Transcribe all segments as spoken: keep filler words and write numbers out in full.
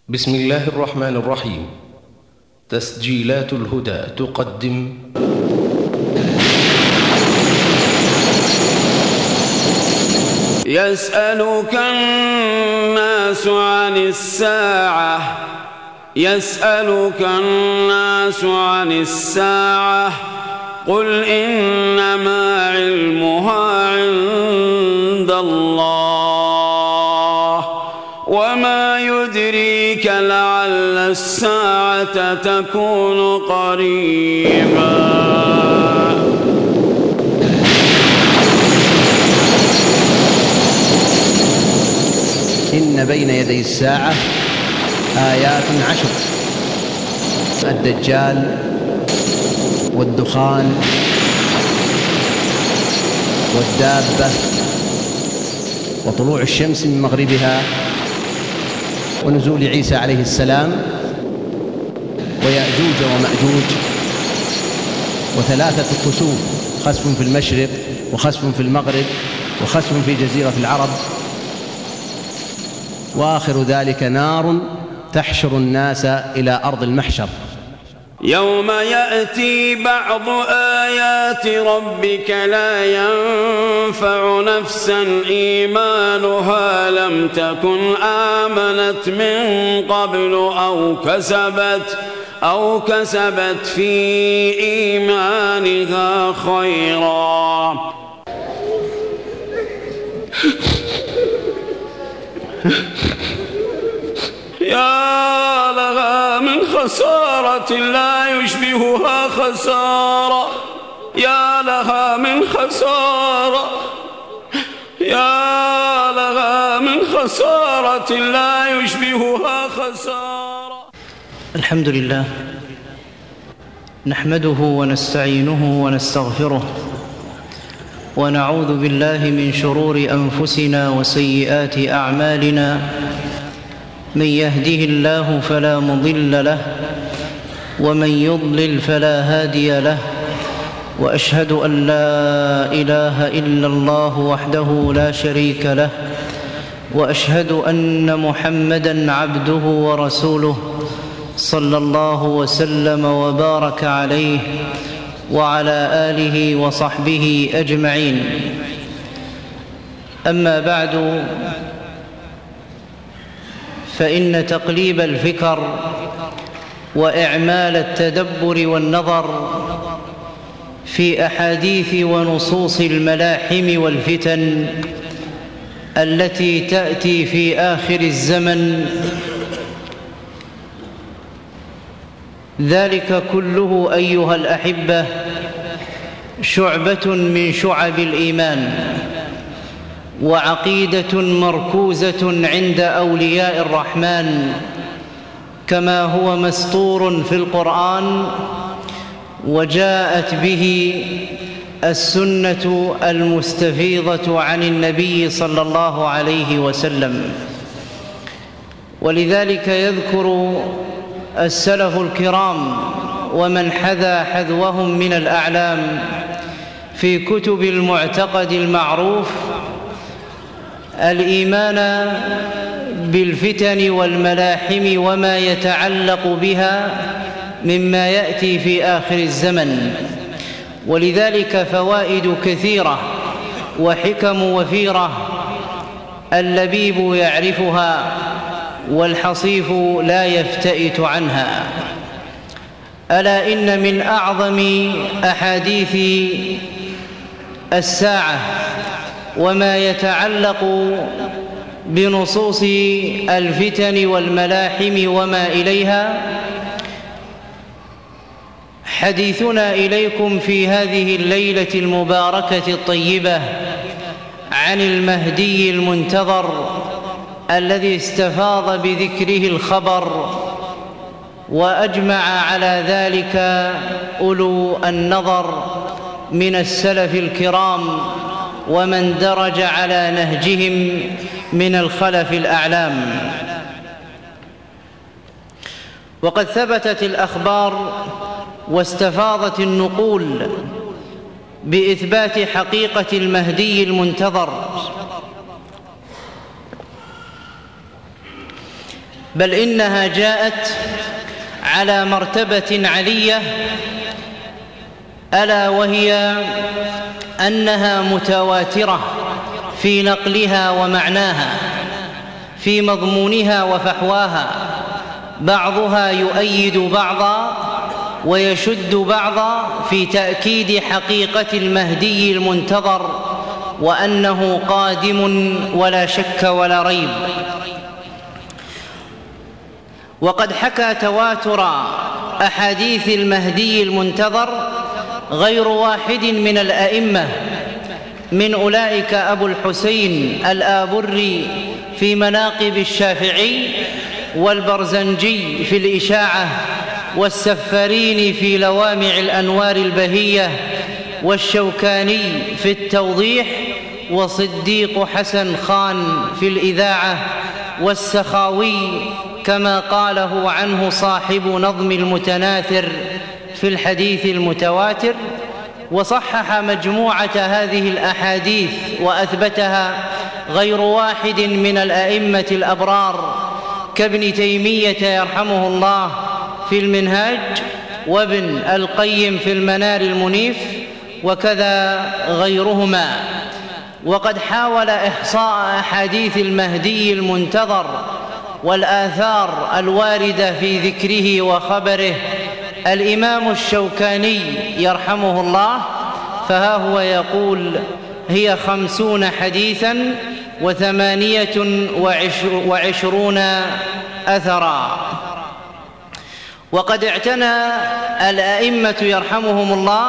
بسم الله الرحمن الرحيم. تسجيلات الهدى تقدم يسألك الناس عن الساعة يسألك الناس عن الساعة قل إنما علمها عند الله وما يدريك لعل الساعة تكون قريبا. إن بين يدي الساعة آيات عشر: الدجال والدخان والدابة وطلوع الشمس من مغربها ونزول عيسى عليه السلام ويأجوج ومأجوج وثلاثة خسوف: خسف في المشرق وخسف في المغرب وخسف في جزيرة العرب، وآخر ذلك نار تحشر الناس إلى أرض المحشر. يوم يأتي بعض آيات ربك لا ينفع نفسا إيمانها لم تكن آمنت من قبل أو كسبت أو كسبت في إيمانها خيرا. يا لها من خسارة لا يشبهها خسارة، يا لها من خسارة، يا لها من خسارة لا يشبهها خسارة. الحمد لله نحمده ونستعينه ونستغفره ونعوذ بالله من شرور أنفسنا وسيئات أعمالنا. من يهده الله فلا مضل له ومن يضلل فلا هادي له، وأشهد أن لا إله إلا الله وحده لا شريك له، وأشهد أن محمدًا عبده ورسوله صلى الله وسلم وبارك عليه وعلى آله وصحبه أجمعين. أما بعد، فإن تقليب الفكر وإعمال التدبر والنظر في أحاديث ونصوص الملاحم والفتن التي تأتي في آخر الزمن، ذلك كله أيها الأحبة شعبة من شعب الإيمان وعقيدة مركوزة عند أولياء الرحمن، كما هو مسطور في القرآن وجاءت به السنة المستفيضة عن النبي صلى الله عليه وسلم. ولذلك يذكر السلف الكرام ومن حذا حذوهم من الأعلام في كتب المعتقد المعروف الإيمان بالفتن والملاحم وما يتعلق بها مما يأتي في آخر الزمن، ولذلك فوائد كثيرة وحكم وفيرة اللبيب يعرفها والحصيف لا يفتئت عنها. ألا إن من أعظم أحاديث الساعة وما يتعلق بنصوص الفتن والملاحم وما إليها حديثنا إليكم في هذه الليلة المباركة الطيبة عن المهدي المنتظر الذي استفاض بذكره الخبر وأجمع على ذلك أولو النظر من السلف الكرام ومن درج على نهجهم من الخلف الأعلام. وقد ثبتت الأخبار واستفاضت النقول بإثبات حقيقة المهدي المنتظر، بل إنها جاءت على مرتبة علية، ألا وهي أنها متواترة في نقلها ومعناها، في مضمونها وفحواها، بعضها يؤيد بعضا ويشد بعضا في تأكيد حقيقة المهدي المنتظر وأنه قادم ولا شك ولا ريب. وقد حكى تواتر أحاديث المهدي المنتظر غير واحد من الأئمة، من أولئك أبو الحسين الآبري في مناقب الشافعي، والبرزنجي في الإشاعة، والسفاريني في لوامع الأنوار البهية، والشوكاني في التوضيح، وصديق حسن خان في الإذاعة، والسخاوي كما قاله عنه صاحب نظم المتناثر في الحديث المتواتر. وصحح مجموعة هذه الأحاديث وأثبتها غير واحد من الأئمة الأبرار كابن تيمية يرحمه الله في المنهاج، وابن القيم في المنار المنيف، وكذا غيرهما. وقد حاول إحصاء أحاديث المهدي المنتظر والآثار الواردة في ذكره وخبره الإمام الشوكاني يرحمه الله، فها هو يقول: هي خمسون حديثا وثمانية وعشرون أثرا. وقد اعتنى الأئمة يرحمهم الله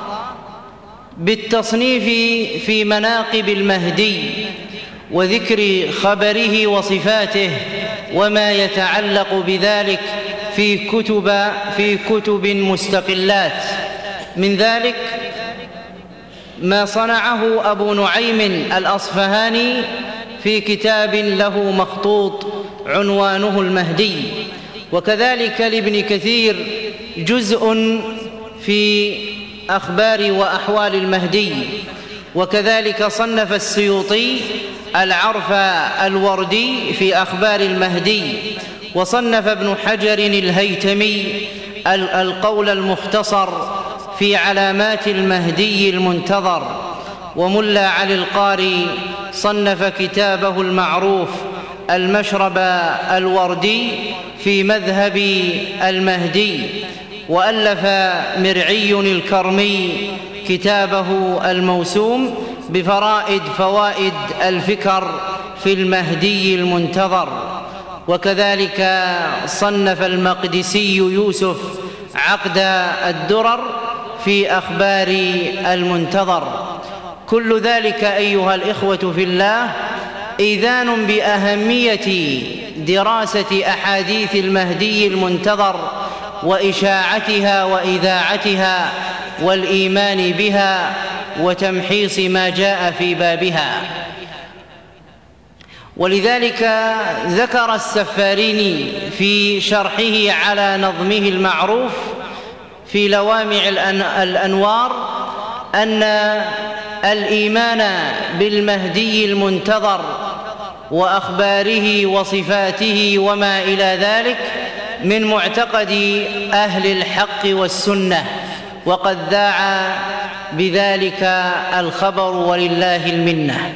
بالتصنيف في مناقب المهدي وذكر خبره وصفاته وما يتعلق بذلك في كتب في كتب مستقلات. من ذلك ما صنعه أبو نعيم الأصفهاني في كتاب له مخطوط عنوانه المهدي، وكذلك لابن كثير جزء في أخبار وأحوال المهدي، وكذلك صنف السيوطي العرف الوردي في أخبار المهدي، وصنف ابن حجر الهيتمي القول المختصر في علامات المهدي المنتظر، وملا علي القاري صنف كتابه المعروف المشرب الوردي في مذهب المهدي، وألف مرعي الكرمي كتابه الموسوم بفرائد فوائد الفكر في المهدي المنتظر، وكذلك صنف المقدسي يوسف عقد الدرر في أخبار المنتظر. كل ذلك أيها الإخوة في الله إذان بأهمية دراسة أحاديث المهدي المنتظر وإشاعتها وإذاعتها والإيمان بها وتمحيص ما جاء في بابها. ولذلك ذكر السفاريني في شرحه على نظمه المعروف في لوامع الأنوار أن الإيمان بالمهدي المنتظر وأخباره وصفاته وما إلى ذلك من معتقد أهل الحق والسنة، وقد ذاع بذلك الخبر ولله المنة.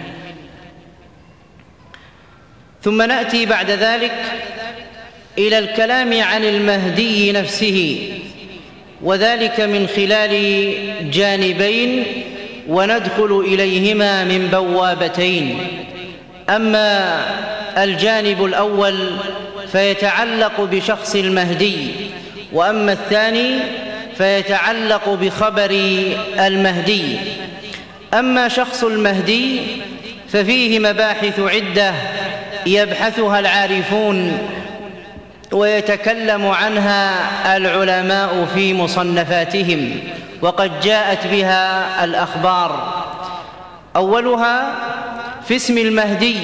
ثم نأتي بعد ذلك إلى الكلام عن المهدي نفسه، وذلك من خلال جانبين وندخل إليهما من بوابتين. أما الجانب الأول فيتعلق بشخص المهدي، وأما الثاني فيتعلق بخبر المهدي. أما شخص المهدي ففيه مباحث عدة يبحثها العارفون ويتكلم عنها العلماء في مصنفاتهم، وقد جاءت بها الأخبار. أولها في اسم المهدي،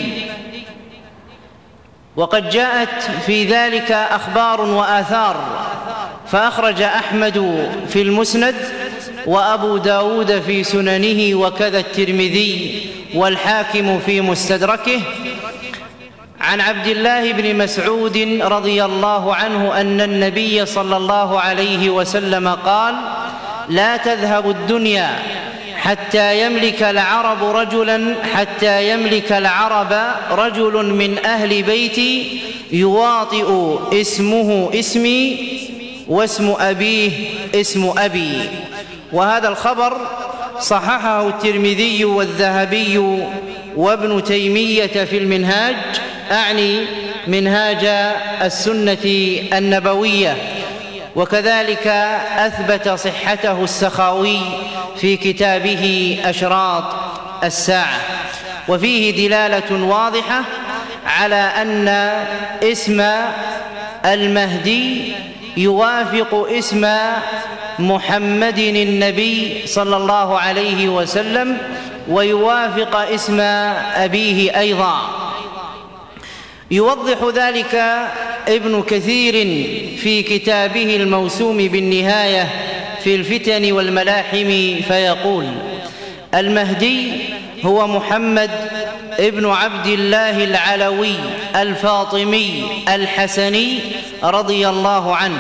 وقد جاءت في ذلك أخبار وآثار، فأخرج أحمد في المسند، وأبو داود في سننه، وكذا الترمذي والحاكم في مستدركه، عن عبد الله بن مسعود رضي الله عنه أن النبي صلى الله عليه وسلم قال: لا تذهب الدنيا حتى يملك العرب رجلا حتى يملك العرب رجل من أهل بيتي يواطئ اسمه اسمي واسم أبيه اسم أبي. وهذا الخبر صححه الترمذي والذهبي وابن تيمية في المنهاج، أعني منهاج السنة النبوية، وكذلك أثبت صحته السخاوي في كتابه أشراط الساعة. وفيه دلالة واضحة على أن اسم المهدي يوافق اسم محمد النبي صلى الله عليه وسلم، ويوافق اسم أبيه أيضا. يوضح ذلك ابن كثير في كتابه الموسوم بالنهاية في الفتن والملاحم، فيقول: المهدي هو محمد ابن عبد الله العلوي الفاطمي الحسني رضي الله عنه.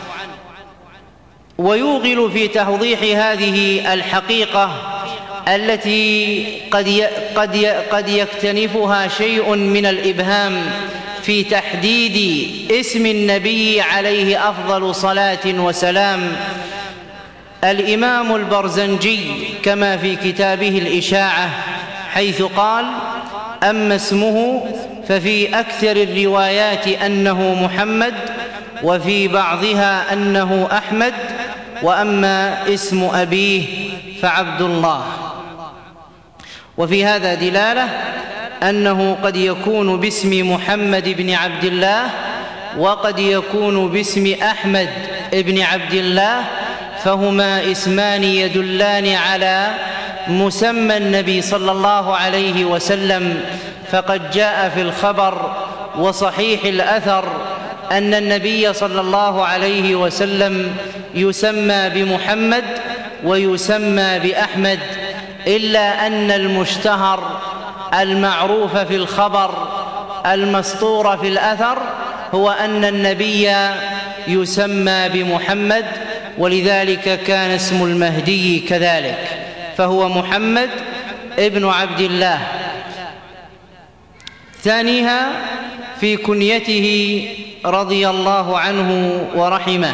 ويوغل في توضيح هذه الحقيقة التي قد قد قد يكتنفها شيء من الإبهام في تحديد اسم النبي عليه أفضل صلاة وسلام الإمام البرزنجي كما في كتابه الإشاعة، حيث قال: أما اسمه ففي أكثر الروايات أنه محمد، وفي بعضها أنه أحمد، وأما اسم أبيه فعبد الله. وفي هذا دلالة أنه قد يكون باسم محمد بن عبد الله، وقد يكون باسم أحمد بن عبد الله، فهما اسمان يدلان على مسمى النبي صلى الله عليه وسلم. فقد جاء في الخبر وصحيح الأثر أن النبي صلى الله عليه وسلم يسمى بمحمد ويسمى بأحمد، إلا أن المشتهر المعروف في الخبر المسطور في الأثر هو أن النبي يسمى بمحمد، ولذلك كان اسم المهدي كذلك، فهو محمد ابن عبد الله. ثانيها في كنيته رضي الله عنه ورحمه.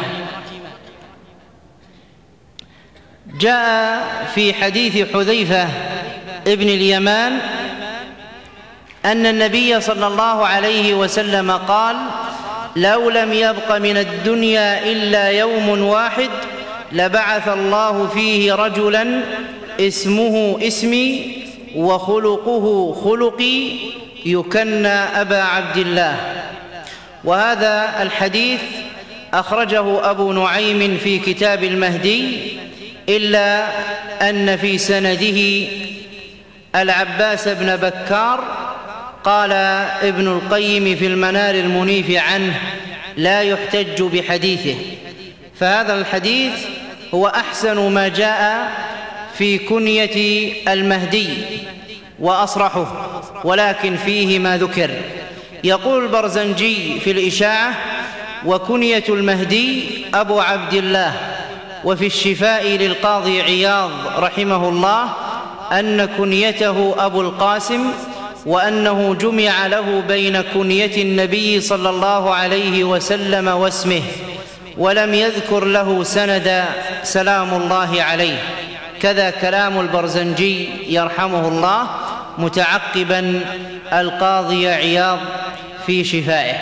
جاء في حديث حذيفة ابن اليمان أن النبي صلى الله عليه وسلم قال: لو لم يبق من الدنيا إلا يوم واحد لبعث الله فيه رجلا اسمه اسمي وخلقه خلقي يكنى أبا عبد الله. وهذا الحديث أخرجه أبو نعيم في كتاب المهدي، إلا أن في سنده العباس بن بكار. قال ابن القيم في المنار المنيف عنه: لا يحتج بحديثه. فهذا الحديث هو أحسن ما جاء في كنية المهدي وأصرحه، ولكن فيه ما ذكر. يقول البرزنجي في الإشاعة: وكنية المهدي أبو عبد الله. وفي الشفاء للقاضي عياض رحمه الله أن كنيته أبو القاسم، وأنه جمع له بين كنية النبي صلى الله عليه وسلم واسمه، ولم يذكر له سندا سلام الله عليه. كذا كلام البرزنجي يرحمه الله متعقبا القاضي عياض في شفائه.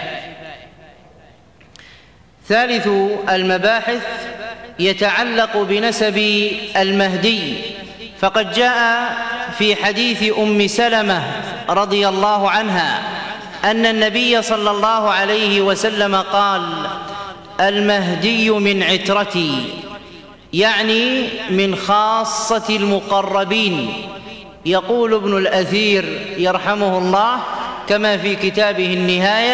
ثالث المباحث يتعلق بنسب المهدي، فقد جاء في حديث أم سلمة رضي الله عنها أن النبي صلى الله عليه وسلم قال: المهدي من عترتي، يعني من خاصة المقربين. يقول ابن الأثير يرحمه الله كما في كتابه النهاية: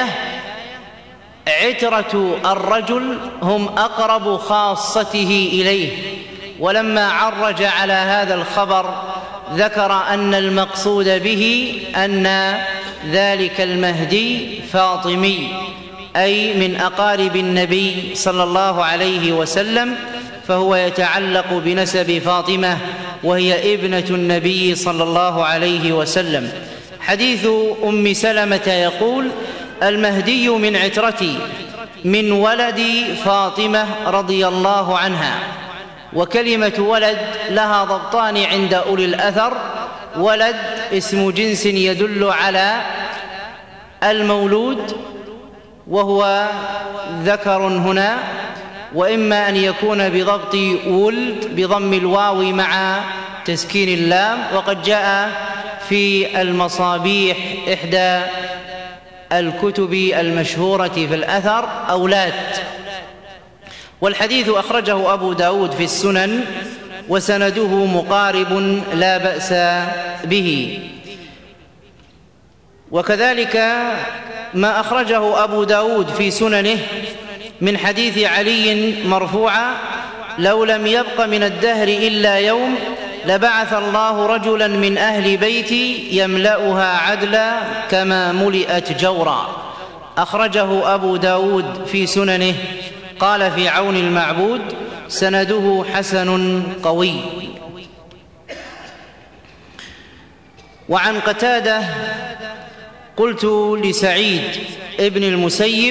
عترة الرجل هم أقرب خاصته إليه. ولما عرج على هذا الخبر ذكر أن المقصود به أن ذلك المهدي فاطمي، أي من أقارب النبي صلى الله عليه وسلم، فهو يتعلق بنسب فاطمة وهي ابنة النبي صلى الله عليه وسلم. حديث أم سلمة يقول: المهدي من عترتي من ولد فاطمة رضي الله عنها. وكلمة ولد لها ضبطان عند أولي الأثر: ولد اسم جنس يدل على المولود وهو ذكر هنا، وإما أن يكون بضبط ولد بضم الواو مع تسكين اللام، وقد جاء في المصابيح إحدى الكتب المشهورة في الأثر أولاد. والحديث أخرجه أبو داود في السنن وسنده مقارب لا بأس به. وكذلك ما أخرجه أبو داود في سننه من حديث علي مرفوعا: لو لم يبق من الدهر إلا يوم لبعث الله رجلا من أهل بيتي يملأها عدلا كما ملئت جورا. أخرجه أبو داود في سننه. قال في عون المعبود: سنده حسن قوي. وعن قتادة: قلت لسعيد ابن المسيب: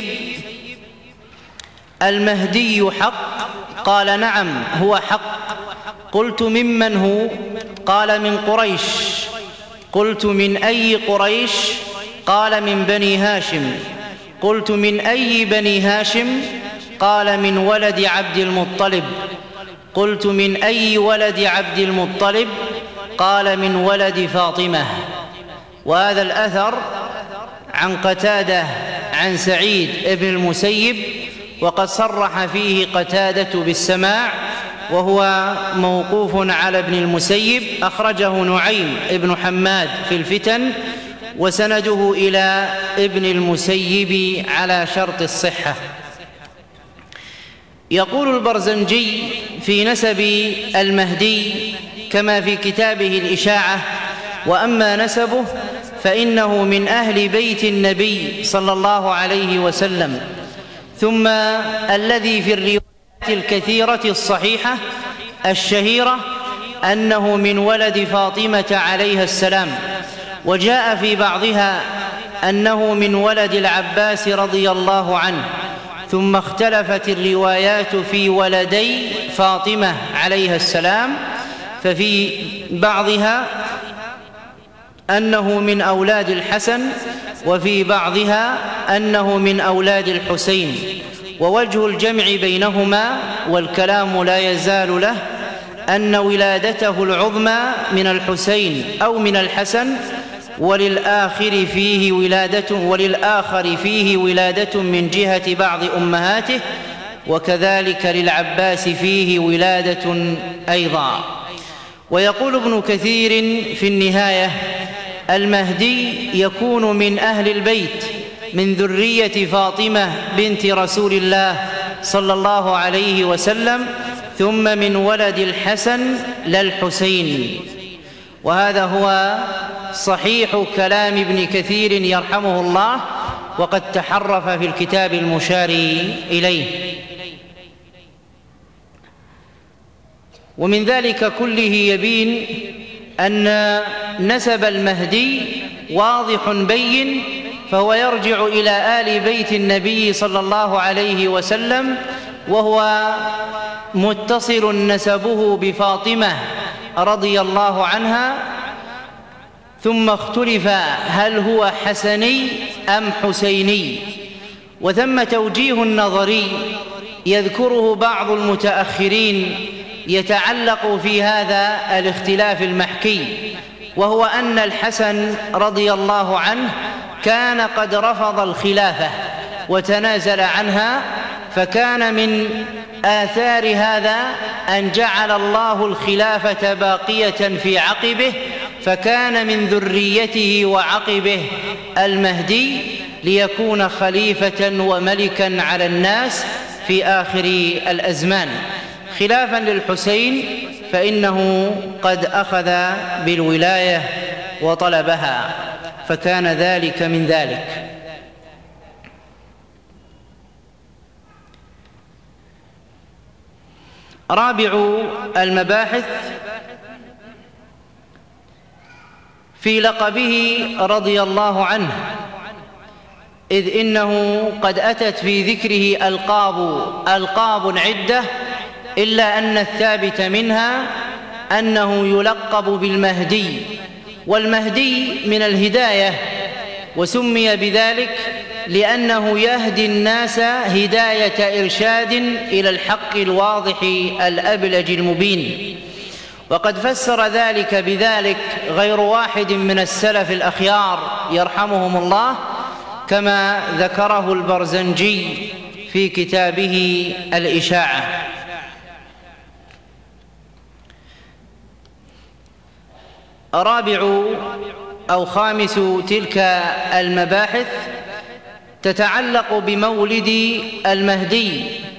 المهدي حق؟ قال: نعم هو حق. قلت: ممن هو؟ قال: من قريش. قلت: من أي قريش؟ قال: من بني هاشم. قلت: من أي بني هاشم؟ قال: من ولد عبد المطلب. قلت: من أي ولد عبد المطلب؟ قال: من ولد فاطمة. وهذا الأثر عن قتادة عن سعيد ابن المسيب، وقد صرح فيه قتادة بالسماع، وهو موقوف على ابن المسيب. أخرجه نعيم ابن حماد في الفتن، وسنده إلى ابن المسيب على شرط الصحة. يقول البرزنجي في نسب المهدي كما في كتابه الإشاعة: وأما نسبه فإنه من أهل بيت النبي صلى الله عليه وسلم. ثم الذي في الروايات الكثيرة الصحيحة الشهيرة أنه من ولد فاطمة عليها السلام، وجاء في بعضها أنه من ولد العباس رضي الله عنه. ثم اختلفت الروايات في ولدي فاطمة عليها السلام، ففي بعضها أنه من أولاد الحسن، وفي بعضها أنه من أولاد الحسين. ووجه الجمع بينهما والكلام لا يزال له أن ولادته العظمى من الحسين أو من الحسن، وللآخر فيه ولادة وللآخر فيه ولادة من جهة بعض أمهاته، وكذلك للعباس فيه ولادة أيضا. ويقول ابن كثير في النهاية: المهدي يكون من أهل البيت من ذرية فاطمة بنت رسول الله صلى الله عليه وسلم، ثم من ولد الحسن لا الحسين. وهذا هو صحيح كلام ابن كثير يرحمه الله، وقد تحرف في الكتاب المشار إليه. ومن ذلك كله يبين أن نسب المهدي واضح بين، فهو يرجع إلى آل بيت النبي صلى الله عليه وسلم، وهو متصل نسبه بفاطمة رضي الله عنها. ثم اختلف هل هو حسني أم حسيني، وثم توجيه نظري يذكره بعض المتأخرين يتعلق في هذا الاختلاف المحكي، وهو أن الحسن رضي الله عنه كان قد رفض الخلافة وتنازل عنها، فكان من آثار هذا أن جعل الله الخلافة باقية في عقبه، فكان من ذريته وعقبه المهدي ليكون خليفة وملكا على الناس في آخر الأزمان، خلافا للحسين فإنه قد أخذ بالولاية وطلبها. فكان ذلك من ذلك. رابع المباحث في لقبه رضي الله عنه، إذ إنه قد أتت في ذكره ألقاب ألقاب عدة، إلا أن الثابت منها أنه يلقب بالمهدي، والمهدي من الهداية، وسمي بذلك لأنه يهدي الناس هداية إرشاد إلى الحق الواضح الأبلج المبين. وقد فسر ذلك بذلك غير واحد من السلف الأخيار يرحمهم الله، كما ذكره البرزنجي في كتابه الإشاعة. رابع أو خامس تلك المباحث تتعلق بمولد المهدي.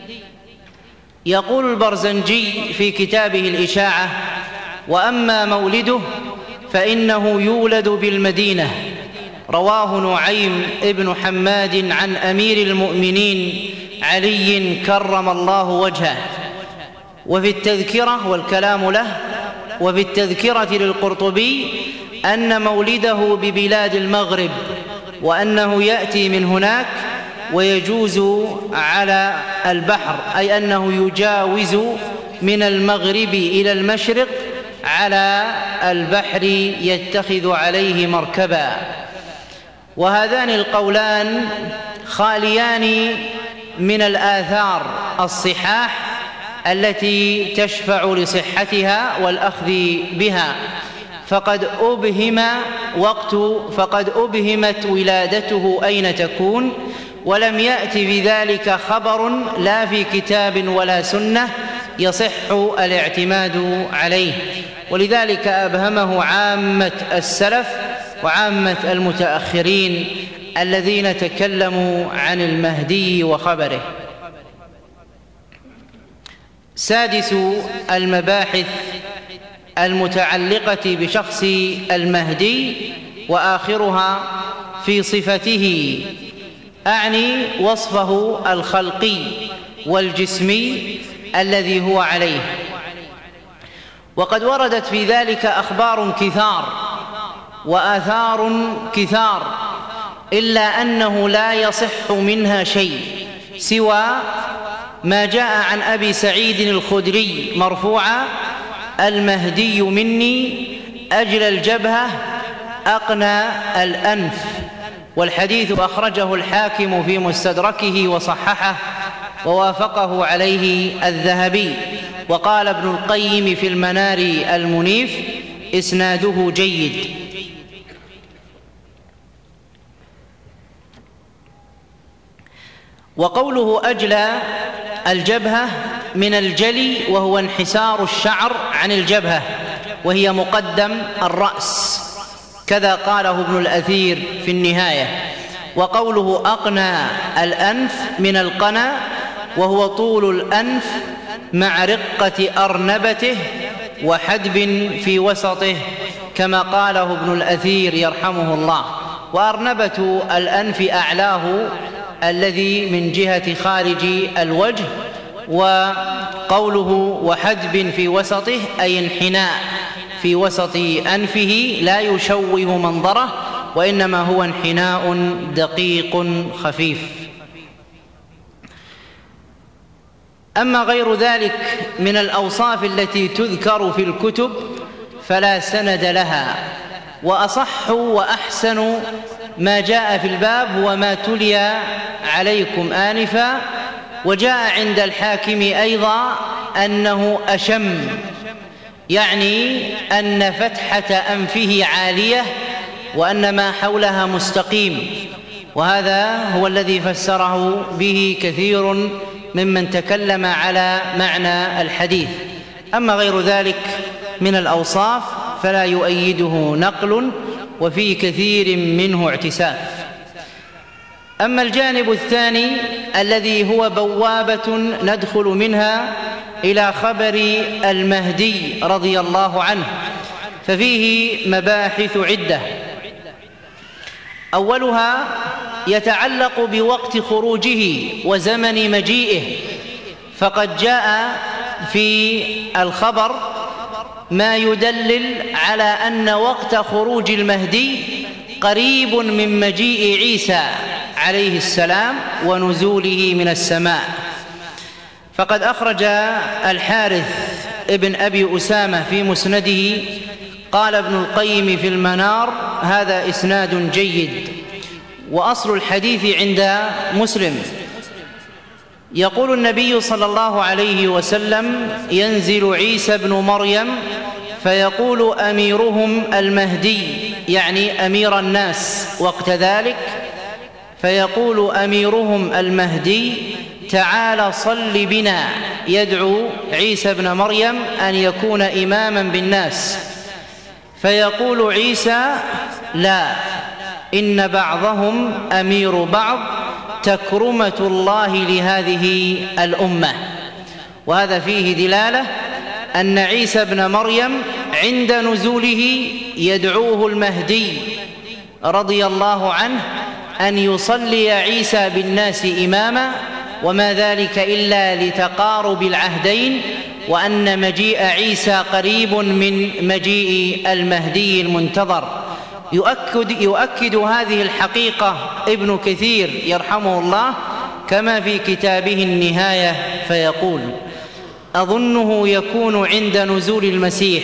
يقول البرزنجي في كتابه الإشاعة: وأما مولده فإنه يولد بالمدينة. رواه نعيم ابن حماد عن أمير المؤمنين علي كرم الله وجهه. وفي التذكرة، والكلام له، وفي التذكرة للقرطبي أن مولده ببلاد المغرب، وأنه يأتي من هناك ويجوز على البحر، أي أنه يجاوز من المغرب إلى المشرق على البحر يتخذ عليه مركبا. وهذان القولان خاليان من الآثار الصحاح التي تشفع لصحتها والأخذ بها، فقد أبهم وقت فقد أبهمت ولادته أين تكون، ولم يأت بذلك خبر لا في كتاب ولا سنة يصح الاعتماد عليه، ولذلك أبهمه عامة السلف وعامة المتأخرين الذين تكلموا عن المهدي وخبره. سادس المباحث المتعلقة بشخص المهدي، وآخرها في صفته، أعني وصفه الخلقي والجسمي الذي هو عليه. وقد وردت في ذلك أخبار كثار وآثار كثار، إلا أنه لا يصح منها شيء سوى ما جاء عن أبي سعيد الخدري مرفوعا: المهدي مني أجل الجبهة أقنى الأنف. والحديث أخرجه الحاكم في مستدركه وصححه، ووافقه عليه الذهبي. وقال ابن القيم في المنار المنيف: إسناده جيد. وقوله أجل الجبهة من الجلي، وهو انحسار الشعر عن الجبهة، وهي مقدم الرأس، كذا قاله ابن الأثير في النهاية. وقوله أقنى الأنف من القنا، وهو طول الأنف مع رقة أرنبته وحدب في وسطه، كما قاله ابن الأثير يرحمه الله. وأرنبة الأنف أعلاه الذي من جهة خارج الوجه، وقوله وحدب في وسطه أي انحناء في وسط أنفه لا يشوه منظره، وإنما هو انحناء دقيق خفيف. أما غير ذلك من الأوصاف التي تذكر في الكتب فلا سند لها، وأصح وأحسن ما جاء في الباب وما تلي عليكم آنفا. وجاء عند الحاكم أيضا أنه أشم، يعني أن فتحة أنفه عالية وأن ما حولها مستقيم، وهذا هو الذي فسره به كثير ممن تكلم على معنى الحديث. أما غير ذلك من الأوصاف فلا يؤيده نقل، وفي كثير منه اعتساف. أما الجانب الثاني الذي هو بوابة ندخل منها إلى خبر المهدي رضي الله عنه، ففيه مباحث عدة. أولها يتعلق بوقت خروجه وزمن مجيئه، فقد جاء في الخبر ما يدلل على أن وقت خروج المهدي قريب من مجيء عيسى عليه السلام ونزوله من السماء. فقد أخرج الحارث ابن أبي أسامة في مسنده، قال ابن القيم في المنار: هذا إسناد جيد. وأصل الحديث عند مسلم، يقول النبي صلى الله عليه وسلم: ينزل عيسى بن مريم فيقول أميرهم المهدي، يعني أمير الناس وقت ذلك، فيقول أميرهم المهدي: تعال صل بنا، يدعو عيسى بن مريم أن يكون إماما بالناس. فيقول عيسى: لا، إن بعضهم أمير بعض، تكرمة الله لهذه الأمة. وهذا فيه دلالة أن عيسى بن مريم عند نزوله يدعوه المهدي رضي الله عنه أن يصلي عيسى بالناس إماما، وما ذلك إلا لتقارب العهدين، وأن مجيء عيسى قريب من مجيء المهدي المنتظر. يؤكد, يؤكد هذه الحقيقة ابن كثير يرحمه الله كما في كتابه النهاية، فيقول: أظنه يكون عند نزول المسيح،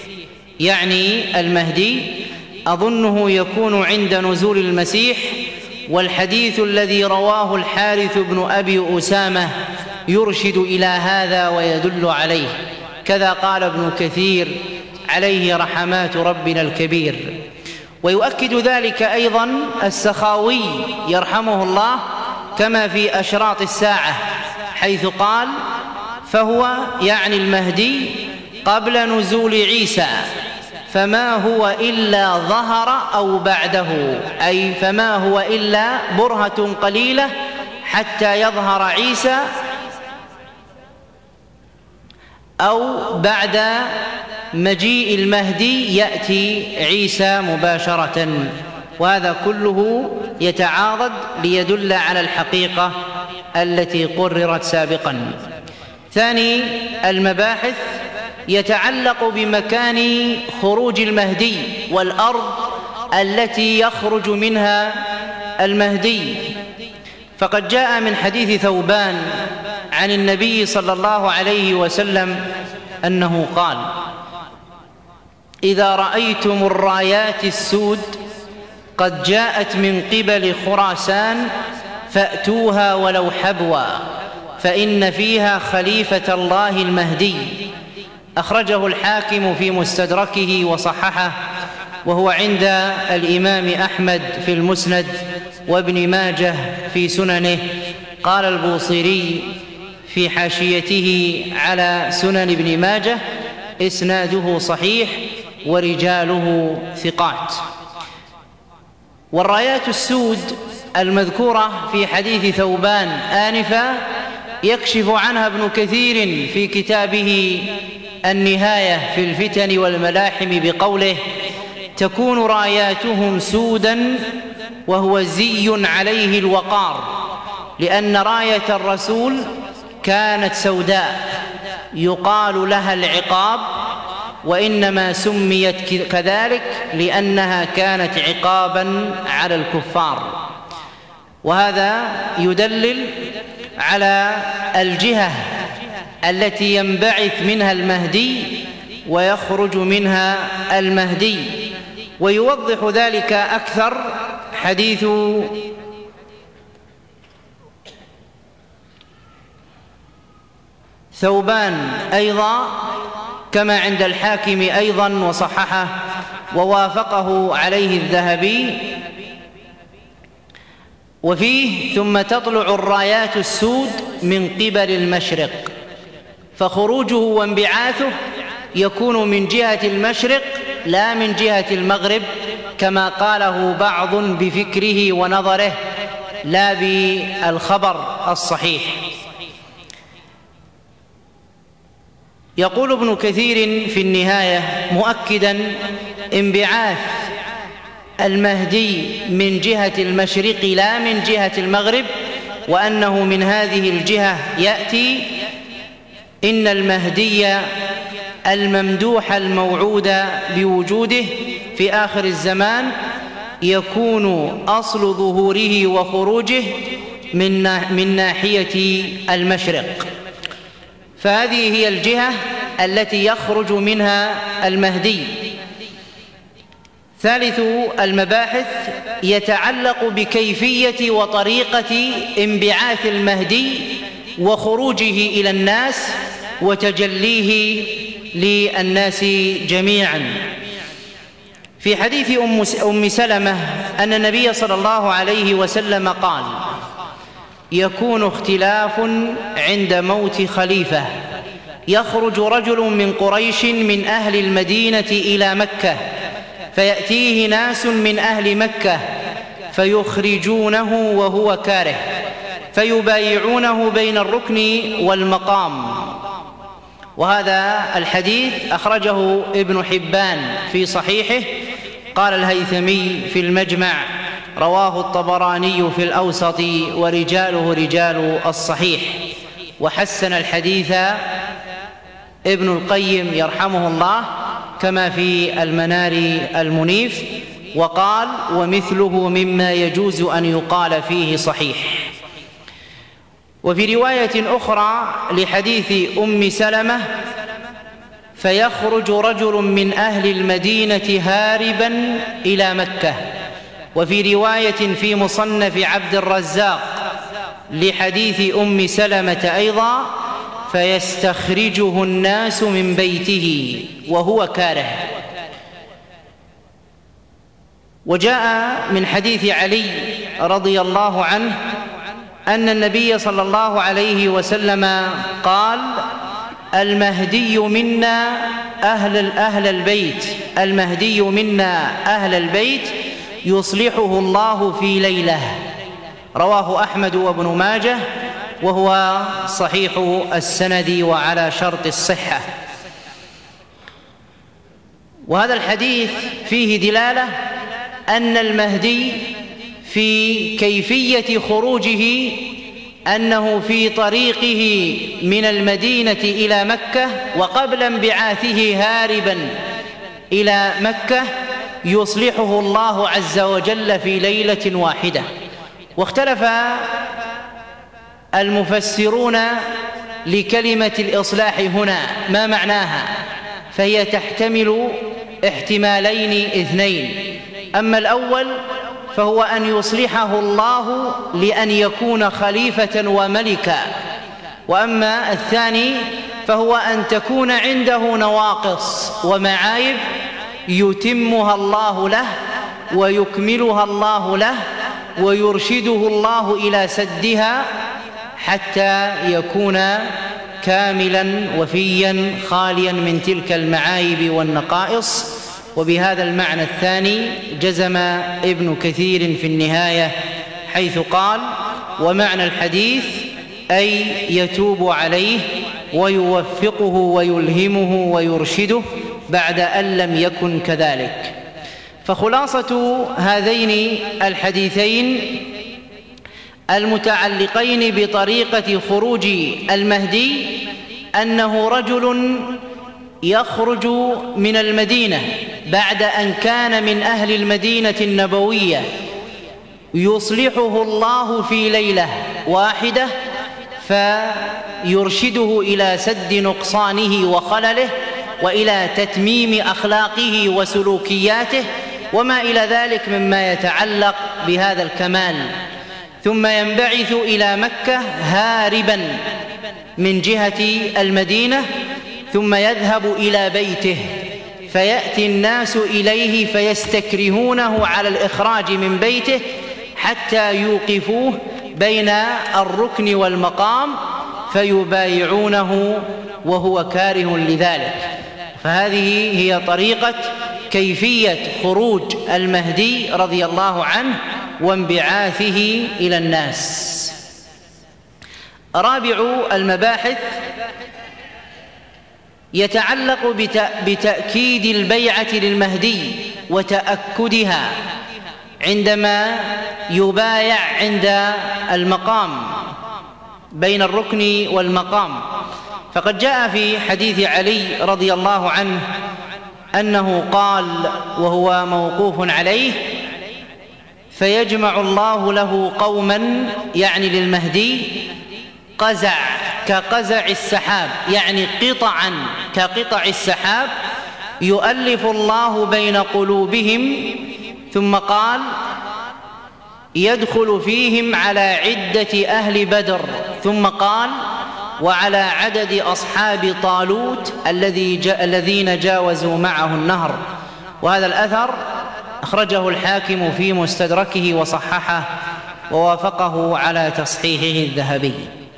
يعني المهدي، أظنه يكون عند نزول المسيح. والحديث الذي رواه الحارث بن أبي أسامة يرشد إلى هذا ويدل عليه. كذا قال ابن كثير عليه رحمات ربنا الكبير. ويؤكد ذلك أيضا السخاوي يرحمه الله كما في أشراط الساعة، حيث قال: فهو يعني المهدي قبل نزول عيسى، فما هو إلا ظهر أو بعده، أي فما هو إلا برهة قليلة حتى يظهر عيسى، أو بعد مجيء المهدي يأتي عيسى مباشرة. وهذا كله يتعاضد ليدل على الحقيقة التي قررت سابقا. ثاني المباحث يتعلق بمكان خروج المهدي والأرض التي يخرج منها المهدي. فقد جاء من حديث ثوبان عن النبي صلى الله عليه وسلم أنه قال: إذا رأيتم الرايات السود قد جاءت من قبل خراسان فأتوها ولو حبوا، فإن فيها خليفة الله المهدي. أخرجه الحاكم في مستدركه وصححه، وهو عند الإمام أحمد في المسند، وابن ماجه في سننه. قال البوصيري في حاشيته على سنن ابن ماجه: إسناده صحيح ورجاله ثقات. والرايات السود المذكورة في حديث ثوبان آنفا يكشف عنها ابن كثير في كتابه النهاية في الفتن والملاحم بقوله: تكون راياتهم سودا وهو زي عليه الوقار، لأن راية الرسول كانت سوداء يقال لها العقاب، وإنما سميت كذلك لأنها كانت عقابا على الكفار. وهذا يدلل على الجهة التي ينبعث منها المهدي ويخرج منها المهدي. ويوضح ذلك أكثر حديث ثوبان أيضا كما عند الحاكم أيضا وصححه ووافقه عليه الذهبي. وفيه: ثم تطلع الرايات السود من قبل المشرق، فخروجه وانبعاثه يكون من جهة المشرق لا من جهة المغرب، كما قاله بعض بفكره ونظره لا بالخبر الصحيح. يقول ابن كثير في النهاية مؤكدا انبعاث المهدي من جهة المشرق لا من جهة المغرب، وأنه من هذه الجهة يأتي: إن المهدي الممدوح الموعود بوجوده في آخر الزمان يكون أصل ظهوره وخروجه من من ناحية المشرق. فهذه هي الجهة التي يخرج منها المهدي. ثالث المباحث يتعلق بكيفية وطريقة انبعاث المهدي وخروجه إلى الناس وتجليه للناس جميعا. في حديث أم سلمة أن النبي صلى الله عليه وسلم قال: يكون اختلاف عند موت خليفة، يخرج رجل من قريش من أهل المدينة إلى مكة، فيأتيه ناس من أهل مكة فيخرجونه وهو كاره، فيبايعونه بين الركن والمقام. وهذا الحديث أخرجه ابن حبان في صحيحه. قال الهيثمي في المجمع: رواه الطبراني في الأوسط ورجاله رجال الصحيح. وحسن الحديث ابن القيم يرحمه الله كما في المنار المنيف، وقال: ومثله مما يجوز أن يقال فيه صحيح. وفي رواية أخرى لحديث أم سلمة: فيخرج رجل من أهل المدينة هاربا إلى مكة. وفي رواية في مصنف عبد الرزاق لحديث أم سلمة أيضا: فيستخرجه الناس من بيته وهو كاره. وجاء من حديث علي رضي الله عنه أن النبي صلى الله عليه وسلم قال: المهدي منا أهل, أهل البيت المهدي منا أهل البيت يصلحه الله في ليلة. رواه أحمد وابن ماجه، وهو صحيح السند وعلى شرط الصحة. وهذا الحديث فيه دلالة أن المهدي في كيفية خروجه أنه في طريقه من المدينة إلى مكة وقبل انبعاثه هاربا إلى مكة يصلحه الله عز وجل في ليلة واحدة. واختلف المفسرون لكلمة الإصلاح هنا ما معناها، فهي تحتمل احتمالين اثنين. أما الأول فهو أن يصلحه الله لأن يكون خليفة وملكا، وأما الثاني فهو أن تكون عنده نواقص ومعايب يتمها الله له ويكملها الله له ويرشده الله إلى سدها حتى يكون كاملا وفيا خاليا من تلك المعايب والنقائص. وبهذا المعنى الثاني جزم ابن كثير في النهاية حيث قال: ومعنى الحديث أي يتوب عليه ويوفقه ويلهمه ويرشده بعد أن لم يكن كذلك. فخلاصة هذين الحديثين المتعلقين بطريقة خروج المهدي أنه رجل يخرج من المدينة بعد أن كان من أهل المدينة النبوية يصلحه الله في ليلة واحدة فيرشده إلى سد نقصانه وخلله وإلى تتميم أخلاقه وسلوكياته وما إلى ذلك مما يتعلق بهذا الكمال، ثم ينبعث إلى مكة هاربا من جهة المدينة، ثم يذهب إلى بيته فيأتي الناس إليه فيستكرهونه على الإخراج من بيته حتى يوقفوه بين الركن والمقام فيبايعونه وهو كاره لذلك. فهذه هي طريقة كيفية خروج المهدي رضي الله عنه وانبعاثه إلى الناس. رابع المباحث يتعلق بتأكيد البيعة للمهدي وتأكدها عندما يبايع عند المقام بين الركن والمقام. فقد جاء في حديث علي رضي الله عنه أنه قال وهو موقوف عليه: فيجمع الله له قوما، يعني للمهدي، قزع كقزع السحاب، يعني قطعا كقطع السحاب، يؤلف الله بين قلوبهم. ثم قال: يدخل فيهم على عدة أهل بدر. ثم قال: وعلى عدد أصحاب طالوت الذي جا الذين جاوزوا معه النهر. وهذا الأثر أخرجه الحاكم في مستدركه وصححه ووافقه على تصحيحه الذهبي.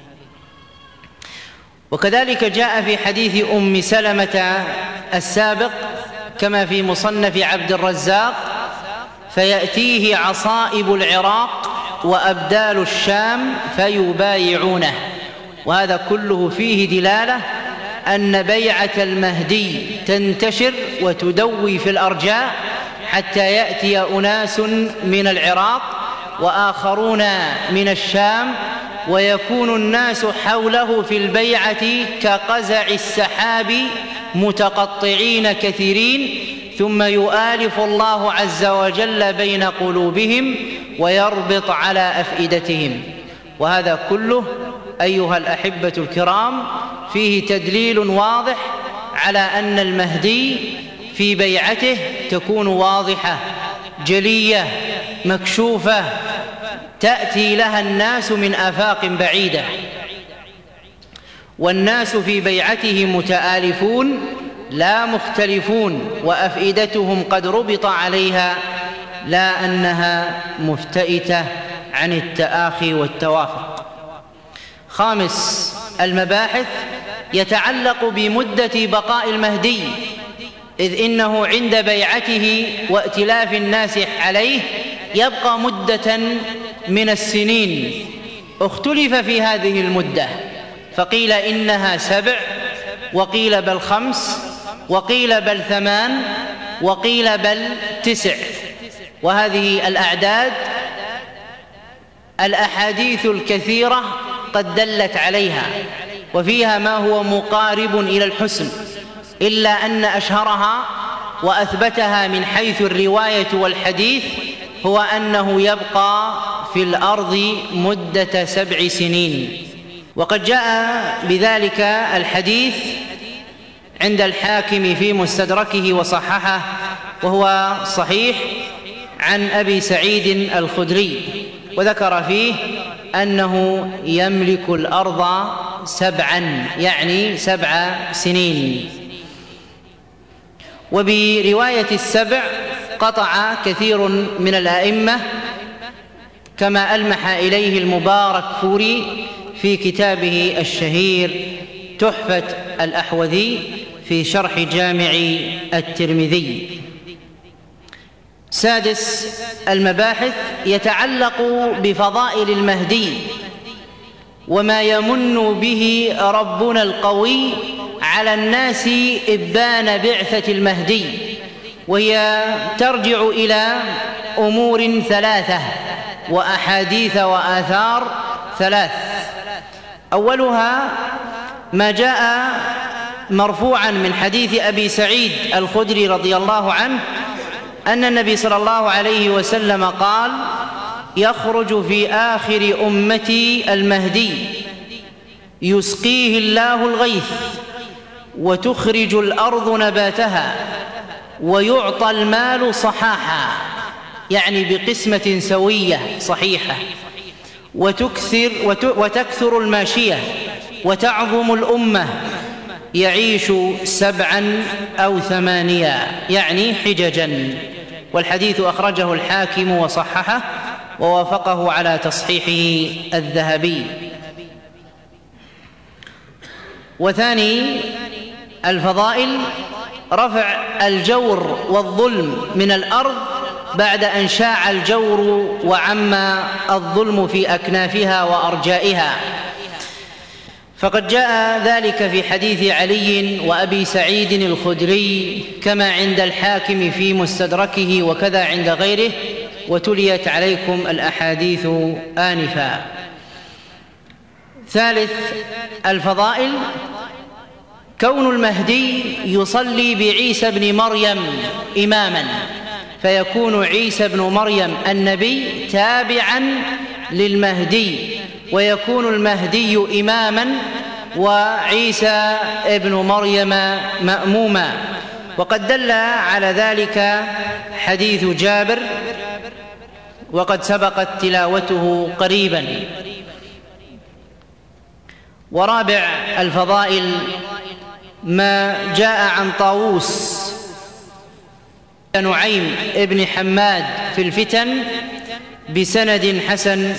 وكذلك جاء في حديث أم سلمة السابق كما في مصنف عبد الرزاق: فيأتيه عصائب العراق وأبدال الشام فيبايعونه. وهذا كله فيه دلالة أن بيعة المهدي تنتشر وتدوي في الأرجاء حتى يأتي أناس من العراق وآخرون من الشام، ويكون الناس حوله في البيعة كقزع السحاب متقطعين كثيرين، ثم يؤالف الله عز وجل بين قلوبهم ويربط على أفئدتهم. وهذا كله أيها الأحبة الكرام فيه تدليل واضح على أن المهدي في بيعته تكون واضحة جلية مكشوفة، تأتي لها الناس من آفاق بعيدة، والناس في بيعته متآلفون لا مختلفون، وأفئدتهم قد ربط عليها، لا أنها مفتئتة عن التآخي والتوافق. خامس المباحث يتعلق بمدة بقاء المهدي، إذ إنه عند بيعته وائتلاف الناس عليه يبقى مدة من السنين. اختلف في هذه المدة، فقيل إنها سبع، وقيل بل خمس، وقيل بل ثمان، وقيل بل تسع. وهذه الأعداد الأحاديث الكثيرة قد دلت عليها، وفيها ما هو مقارب إلى الحسن، إلا أن أشهرها وأثبتها من حيث الرواية والحديث هو أنه يبقى في الأرض مدة سبع سنين. وقد جاء بذلك الحديث عند الحاكم في مستدركه وصححه وهو صحيح عن أبي سعيد الخدري، وذكر فيه أنه يملك الأرض سبعا، يعني سبع سنين. وبرواية السبع قطع كثير من الأئمة، كما ألمح إليه المباركفوري في كتابه الشهير تحفة الأحوذي في شرح جامع الترمذي. سادس المباحث يتعلق بفضائل المهدي وما يمن به ربنا القوي على الناس إبان بعثة المهدي، وهي ترجع إلى أمور ثلاثة وأحاديث وآثار ثلاث. أولها ما جاء مرفوعا من حديث أبي سعيد الخدري رضي الله عنه أن النبي صلى الله عليه وسلم قال: يخرج في آخر أمتي المهدي يسقيه الله الغيث وتخرج الأرض نباتها ويعطى المال صحاحا، يعني بقسمة سوية صحيحة، وتكثر وتكثر الماشية وتعظم الأمة، يعيش سبعا أو ثمانية، يعني حججا. والحديث أخرجه الحاكم وصححه ووافقه على تصحيحه الذهبي. وثاني الفضائل رفع الجور والظلم من الأرض بعد أن شاع الجور وعم الظلم في أكنافها وأرجائها، فقد جاء ذلك في حديث علي وأبي سعيد الخدري كما عند الحاكم في مستدركه وكذا عند غيره، وتليت عليكم الأحاديث آنفا. ثالث الفضائل كون المهدي يصلي بعيسى بن مريم إماما، فيكون عيسى بن مريم النبي تابعا للمهدي، ويكون المهدي إماما وعيسى ابن مريم مأموما. وقد دل على ذلك حديث جابر وقد سبقت تلاوته قريبا. ورابع الفضائل ما جاء عن طاووس نعيم ابن حماد في الفتن بسند حسن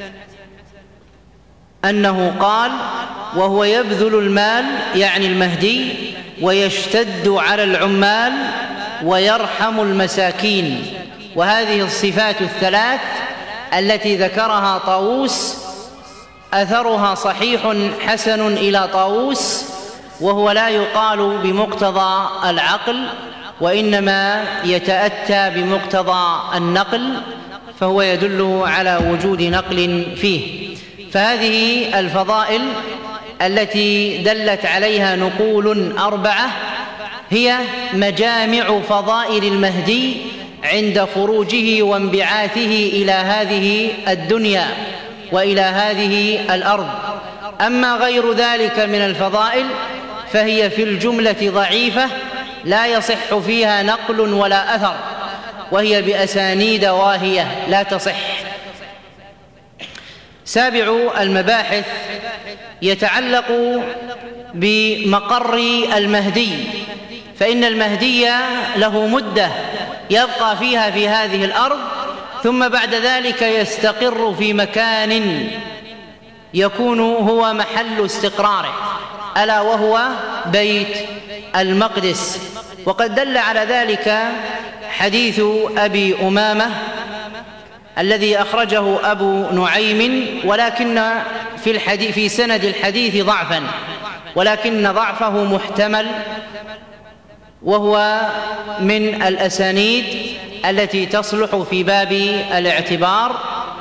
أنه قال: وهو يبذل المال يعني المهدي ويشتد على العمال ويرحم المساكين. وهذه الصفات الثلاث التي ذكرها طاووس أثرها صحيح حسن إلى طاووس، وهو لا يقال بمقتضى العقل وإنما يتأتى بمقتضى النقل، فهو يدل على وجود نقل فيه. فهذه الفضائل التي دلت عليها نقول أربعة هي مجامع فضائل المهدي عند خروجه وانبعاثه إلى هذه الدنيا وإلى هذه الأرض. أما غير ذلك من الفضائل فهي في الجملة ضعيفة لا يصح فيها نقل ولا أثر، وهي بأسانيد واهية لا تصح. سابع المباحث يتعلق بمقر المهدي، فإن المهدي له مدة يبقى فيها في هذه الأرض، ثم بعد ذلك يستقر في مكان يكون هو محل استقراره، ألا وهو بيت المقدس. وقد دل على ذلك حديث أبي أمامة الذي أخرجه أبو نعيم، ولكن في الحديث في سند الحديث ضعفا، ولكن ضعفه محتمل، وهو من الأسانيد التي تصلح في باب الاعتبار.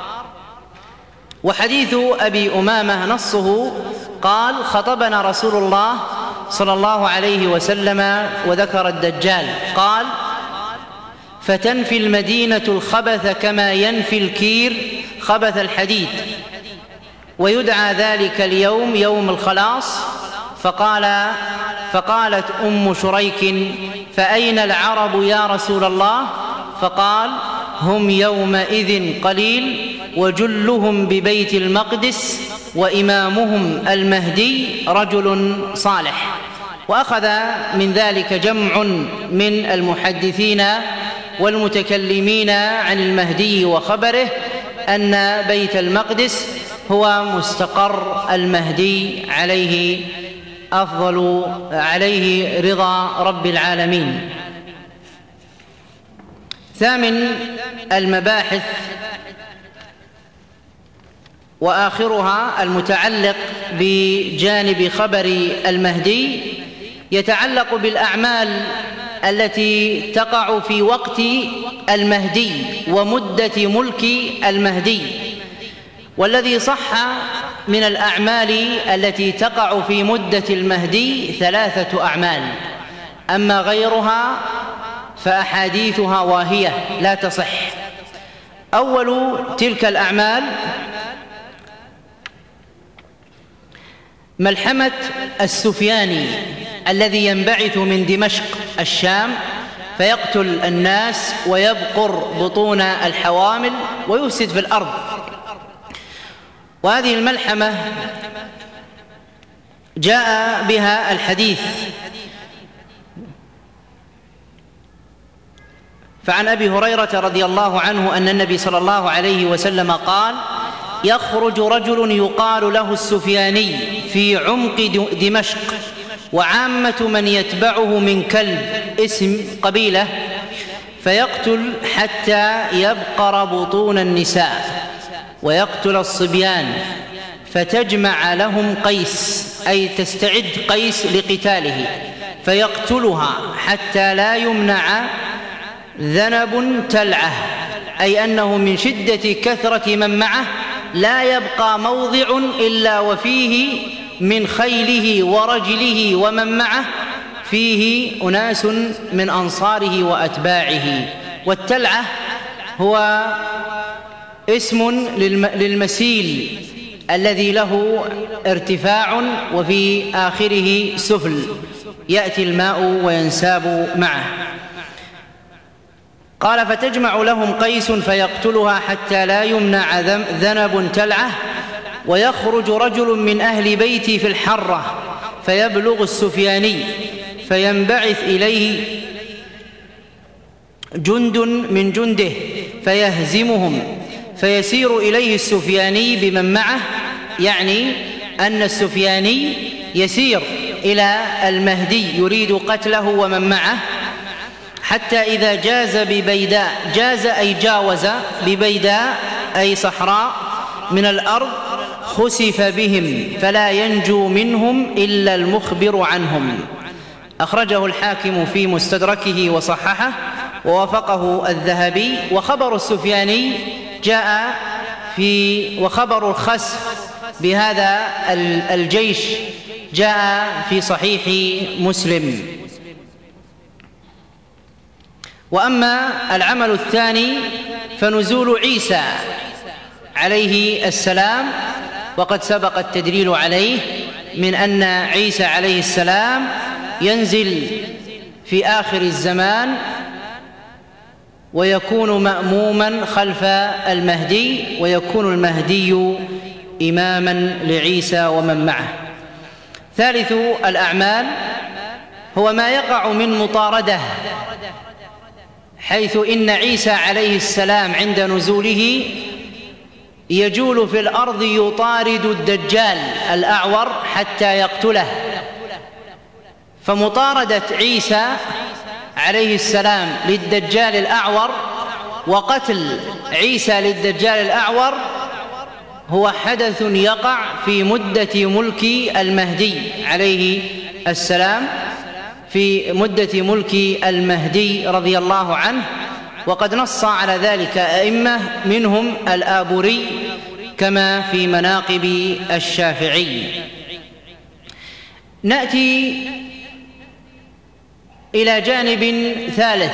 وحديث أبي أمامة نصه قال: خطبنا رسول الله صلى الله عليه وسلم وذكر الدجال، قال: فتنفي المدينة الخبث كما ينفي الكير خبث الحديد، ويدعى ذلك اليوم يوم الخلاص. فقال فقالت أم شريك: فأين العرب يا رسول الله؟ فقال: هم يومئذ قليل وجلهم ببيت المقدس وإمامهم المهدي رجل صالح. وأخذ من ذلك جمع من المحدثين والمتكلمين عن المهدي وخبره أن بيت المقدس هو مستقر المهدي عليه أفضل عليه رضا رب العالمين. ثامن المباحث وآخرها المتعلق بجانب خبر المهدي يتعلق بالأعمال التي تقع في وقت المهدي ومدة ملك المهدي. والذي صح من الأعمال التي تقع في مدة المهدي ثلاثة أعمال، أما غيرها فأحاديثها واهية لا تصح. أول تلك الأعمال ملحمة السفياني الذي ينبعث من دمشق الشام فيقتل الناس ويبقر بطون الحوامل ويفسد في الأرض. وهذه الملحمة جاء بها الحديث، فعن أبي هريرة رضي الله عنه أن النبي صلى الله عليه وسلم قال: يخرج رجل يقال له السفياني في عمق دمشق، وعامة من يتبعه من كلب اسم قبيلة، فيقتل حتى يبقر بطون النساء ويقتل الصبيان، فتجمع لهم قيس أي تستعد قيس لقتاله، فيقتلها حتى لا يمنع ذنب تلعه أي أنه من شدة كثرة من معه لا يبقى موضع إلا وفيه من خيله ورجله ومن معه فيه أناس من أنصاره وأتباعه. والتلعة هو اسم للمسيل الذي له ارتفاع وفي آخره سفل يأتي الماء وينساب معه. قال: فتجمع لهم قيس فيقتلها حتى لا يمنع ذنب تلعه، ويخرج رجل من أهل بيتي في الحرة فيبلغ السفياني فينبعث إليه جند من جنده فيهزمهم، فيسير إليه السفياني بمن معه، يعني أن السفياني يسير إلى المهدي يريد قتله ومن معه، حتى إذا جاز ببيداء، جاز أي جاوز ببيداء أي صحراء من الأرض، خسف بهم فلا ينجو منهم إلا المخبر عنهم. أخرجه الحاكم في مستدركه وصححه ووافقه الذهبي. وخبر السفياني جاء في وخبر الخسف بهذا الجيش جاء في صحيح مسلم. وأما العمل الثاني فنزول عيسى عليه السلام، وقد سبق التدليل عليه من أن عيسى عليه السلام ينزل في آخر الزمان ويكون مأموما خلف المهدي، ويكون المهدي إماما لعيسى ومن معه. ثالث الأعمال هو ما يقع من مطاردة، حيث إن عيسى عليه السلام عند نزوله يجول في الأرض يطارد الدجال الأعور حتى يقتله. فمطاردة عيسى عليه السلام للدجال الأعور وقتل عيسى للدجال الأعور هو حدث يقع في مدة ملك المهدي عليه السلام، في مدة ملك المهدي رضي الله عنه. وقد نص على ذلك أئمة منهم الآبوري كما في مناقب الشافعي. نأتي إلى جانب ثالث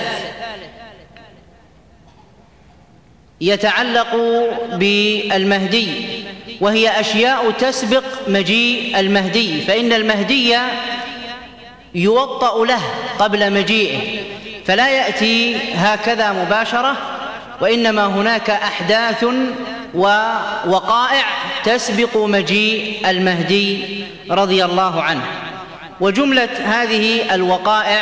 يتعلق بالمهدي، وهي أشياء تسبق مجيء المهدي، فإن المهدي يوطأ له قبل مجيئه، فلا يأتي هكذا مباشرة، وإنما هناك أحداث ووقائع تسبق مجيء المهدي رضي الله عنه. وجملة هذه الوقائع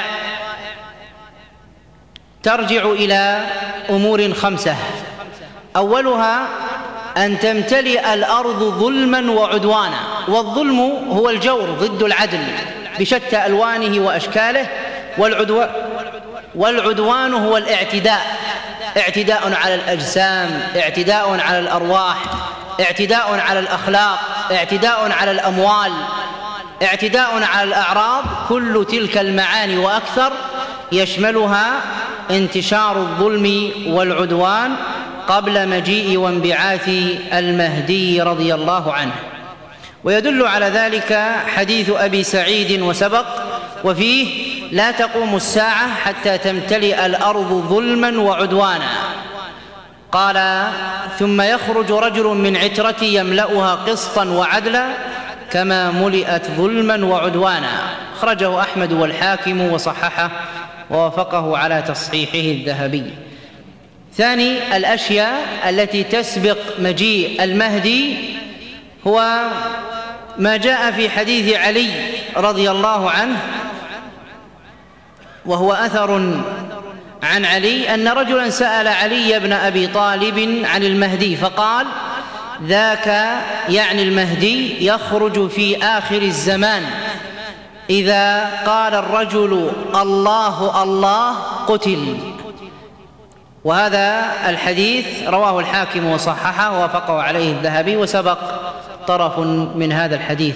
ترجع إلى أمور خمسة. أولها أن تمتلئ الأرض ظلما وعدوانا، والظلم هو الجور ضد العدل بشتى ألوانه وأشكاله، والعدو والعدوان هو الاعتداء، اعتداء على الأجسام، اعتداء على الأرواح، اعتداء على الأخلاق، اعتداء على الأموال، اعتداء على الأعراض. كل تلك المعاني وأكثر يشملها انتشار الظلم والعدوان قبل مجيء وانبعاث المهدي رضي الله عنه. ويدل على ذلك حديث أبي سعيد وسبق، وفيه: لا تقوم الساعة حتى تمتلئ الأرض ظلما وعدوانا. قال: ثم يخرج رجل من عترتي يملأها قسطا وعدلا كما ملئت ظلما وعدوانا. أخرجه أحمد والحاكم وصححه ووافقه على تصحيحه الذهبي. ثاني الأشياء التي تسبق مجيء المهدي هو ما جاء في حديث علي رضي الله عنه، وهو أثر عن علي أن رجلا سأل علي بن أبي طالب عن المهدي فقال: ذاك يعني المهدي يخرج في آخر الزمان، إذا قال الرجل الله الله قتل. وهذا الحديث رواه الحاكم وصححه ووافقه عليه الذهبي، وسبق طرف من هذا الحديث.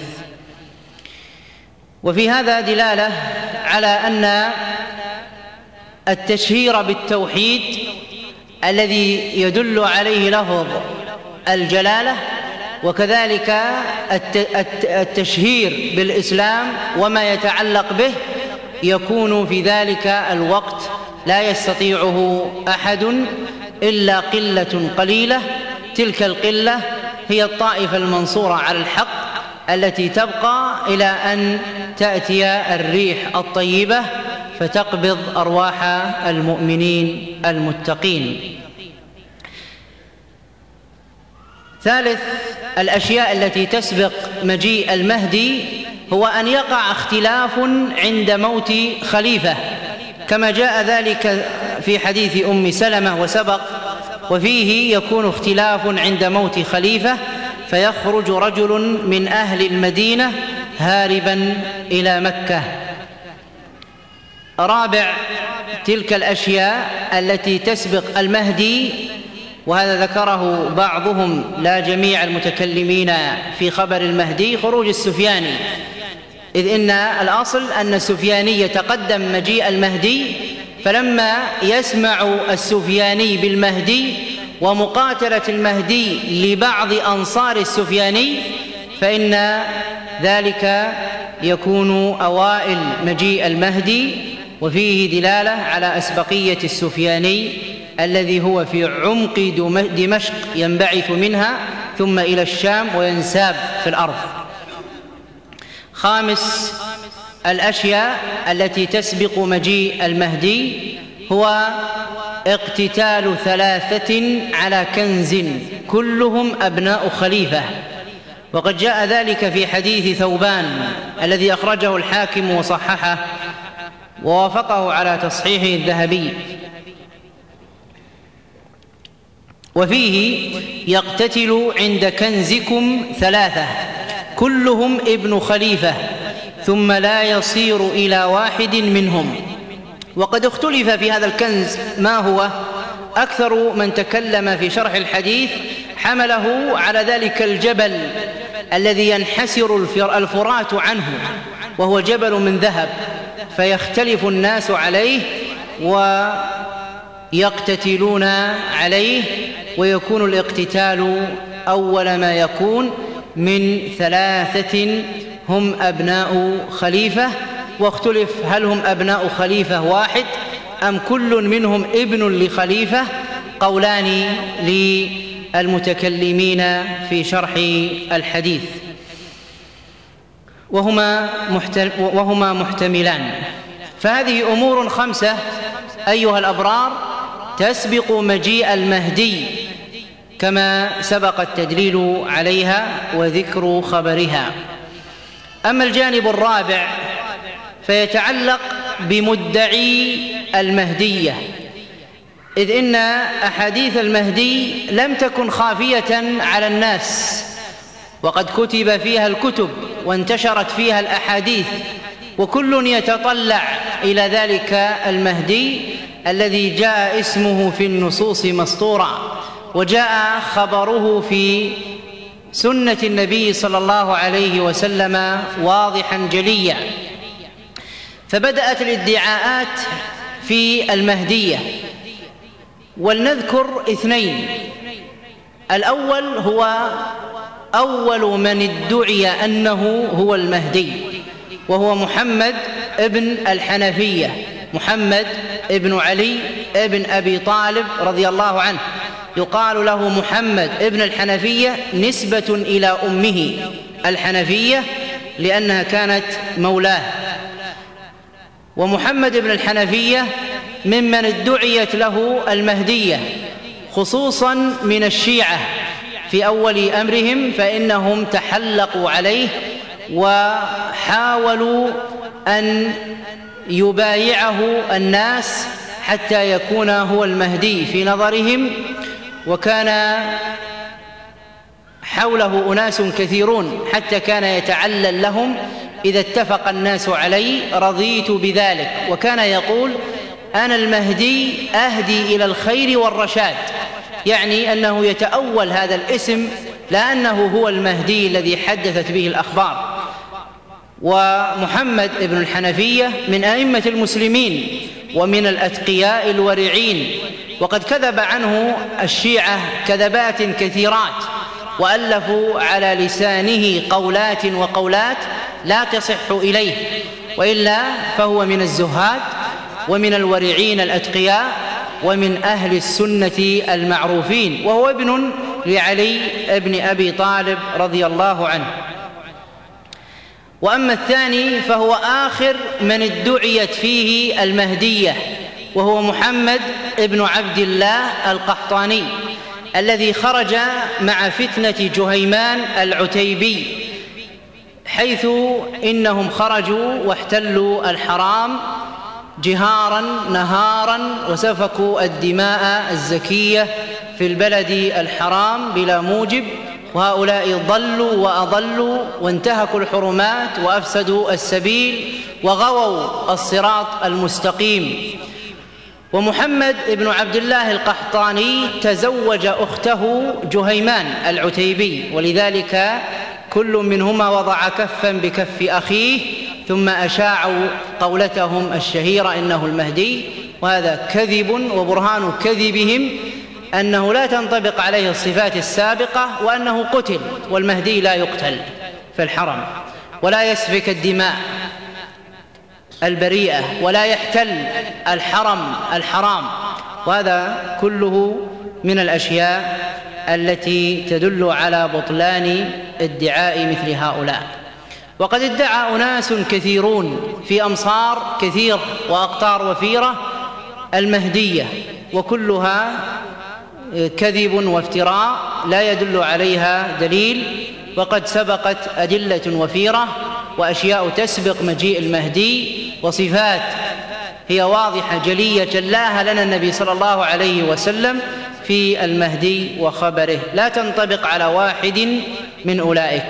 وفي هذا دلالة على أن التشهير بالتوحيد الذي يدل عليه لفظ الجلالة، وكذلك التشهير بالإسلام وما يتعلق به، يكون في ذلك الوقت لا يستطيعه أحد إلا قلة قليلة. تلك القلة هي الطائفة المنصورة على الحق التي تبقى إلى أن تأتي الريح الطيبة فتقبض أرواح المؤمنين المتقين. ثالث الأشياء التي تسبق مجيء المهدي هو أن يقع اختلاف عند موت خليفة، كما جاء ذلك في حديث أم سلمة وسبق، وفيه يكون اختلاف عند موت خليفة فيخرج رجل من أهل المدينة هاربا إلى مكة. رابع تلك الأشياء التي تسبق المهدي، وهذا ذكره بعضهم لا جميع المتكلمين في خبر المهدي، خروج السفياني، إذ إن الأصل أن السفياني يتقدم مجيء المهدي، فلما يسمع السفياني بالمهدي ومقاتلة المهدي لبعض أنصار السفياني فإن ذلك يكون أوائل مجيء المهدي، وفيه دلالة على أسبقية السفياني الذي هو في عمق دمشق ينبعث منها ثم إلى الشام وينساب في الأرض. خامس الأشياء التي تسبق مجيء المهدي هو اقتتال ثلاثة على كنز كلهم أبناء خليفة، وقد جاء ذلك في حديث ثوبان الذي أخرجه الحاكم وصححه ووافقه على تصحيحه الذهبي، وفيه يقتتل عند كنزكم ثلاثة كلهم ابن خليفة ثم لا يصير إلى واحد منهم. وقد اختلف في هذا الكنز ما هو، أكثر من تكلم في شرح الحديث حمله على ذلك الجبل الذي ينحسر الفرات عنه، وهو جبل من ذهب، فيختلف الناس عليه ويقتتلون عليه، ويكون الاقتتال أول ما يكون من ثلاثة هم أبناء خليفة، واختلف هل هم أبناء خليفة واحد أم كل منهم ابن لخليفة، قولان للمتكلمين في شرح الحديث وهما وهما محتملان. فهذه أمور خمسة أيها الأبرار تسبق مجيء المهدي كما سبق التدليل عليها وذكر خبرها. أما الجانب الرابع فيتعلق بمدعي المهدية، إذ إن أحاديث المهدي لم تكن خافية على الناس، وقد كتب فيها الكتب وانتشرت فيها الأحاديث، وكل يتطلع إلى ذلك المهدي الذي جاء اسمه في النصوص مسطورا، وجاء خبره في سنة النبي صلى الله عليه وسلم واضحا جليا. فبدأت الادعاءات في المهدية، ولنذكر اثنين. الأول هو أول من ادعي أنه هو المهدي، وهو محمد ابن الحنفية، محمد ابن علي ابن أبي طالب رضي الله عنه، يقال له محمد ابن الحنفية نسبة إلى أمه الحنفية لأنها كانت مولاه. ومحمد ابن الحنفية ممن ادعيت له المهدية، خصوصا من الشيعة في أول أمرهم، فإنهم تحلقوا عليه وحاولوا أن يبايعه الناس حتى يكون هو المهدي في نظرهم، وكان حوله أناس كثيرون حتى كان يتعلل لهم إذا اتفق الناس علي رضيت بذلك، وكان يقول أنا المهدي أهدي إلى الخير والرشاد، يعني أنه يتأول هذا الاسم لا أنه هو المهدي الذي حدثت به الأخبار. ومحمد ابن الحنفية من أئمة المسلمين ومن الأتقياء الورعين، وقد كذب عنه الشيعة كذبات كثيرات، وألفوا على لسانه قولات وقولات لا تصح إليه، وإلا فهو من الزهاد ومن الورعين الأتقياء ومن أهل السنة المعروفين، وهو ابن لعلي بن أبي طالب رضي الله عنه. وأما الثاني فهو آخر من ادعيت فيه المهدية، وهو محمد بن عبد الله القحطاني الذي خرج مع فتنة جهيمان العتيبي، حيث إنهم خرجوا واحتلوا الحرام جهارا نهارا وسفكوا الدماء الزكية في البلد الحرام بلا موجب، وهؤلاء ضلوا وأضلوا وانتهكوا الحرمات وأفسدوا السبيل وغووا الصراط المستقيم. ومحمد بن عبد الله القحطاني تزوج أخته جهيمان العتيبي، ولذلك كل منهما وضع كفا بكف أخيه، ثم أشاعوا قولتهم الشهيرة إنه المهدي، وهذا كذب، وبرهان كذبهم أنه لا تنطبق عليه الصفات السابقة، وأنه قتل، والمهدي لا يقتل في الحرم ولا يسفك الدماء البريئة ولا يحتل الحرم الحرام، وهذا كله من الأشياء التي تدل على بطلان ادعاء مثل هؤلاء. وقد ادعى أناس كثيرون في أمصار كثير وأقطار وفيرة المهدية، وكلها كذب وافتراء لا يدل عليها دليل، وقد سبقت أدلة وفيرة وأشياء تسبق مجيء المهدي، وصفات هي واضحة جلية جلاها لنا النبي صلى الله عليه وسلم في المهدي وخبره، لا تنطبق على واحد من أولئك.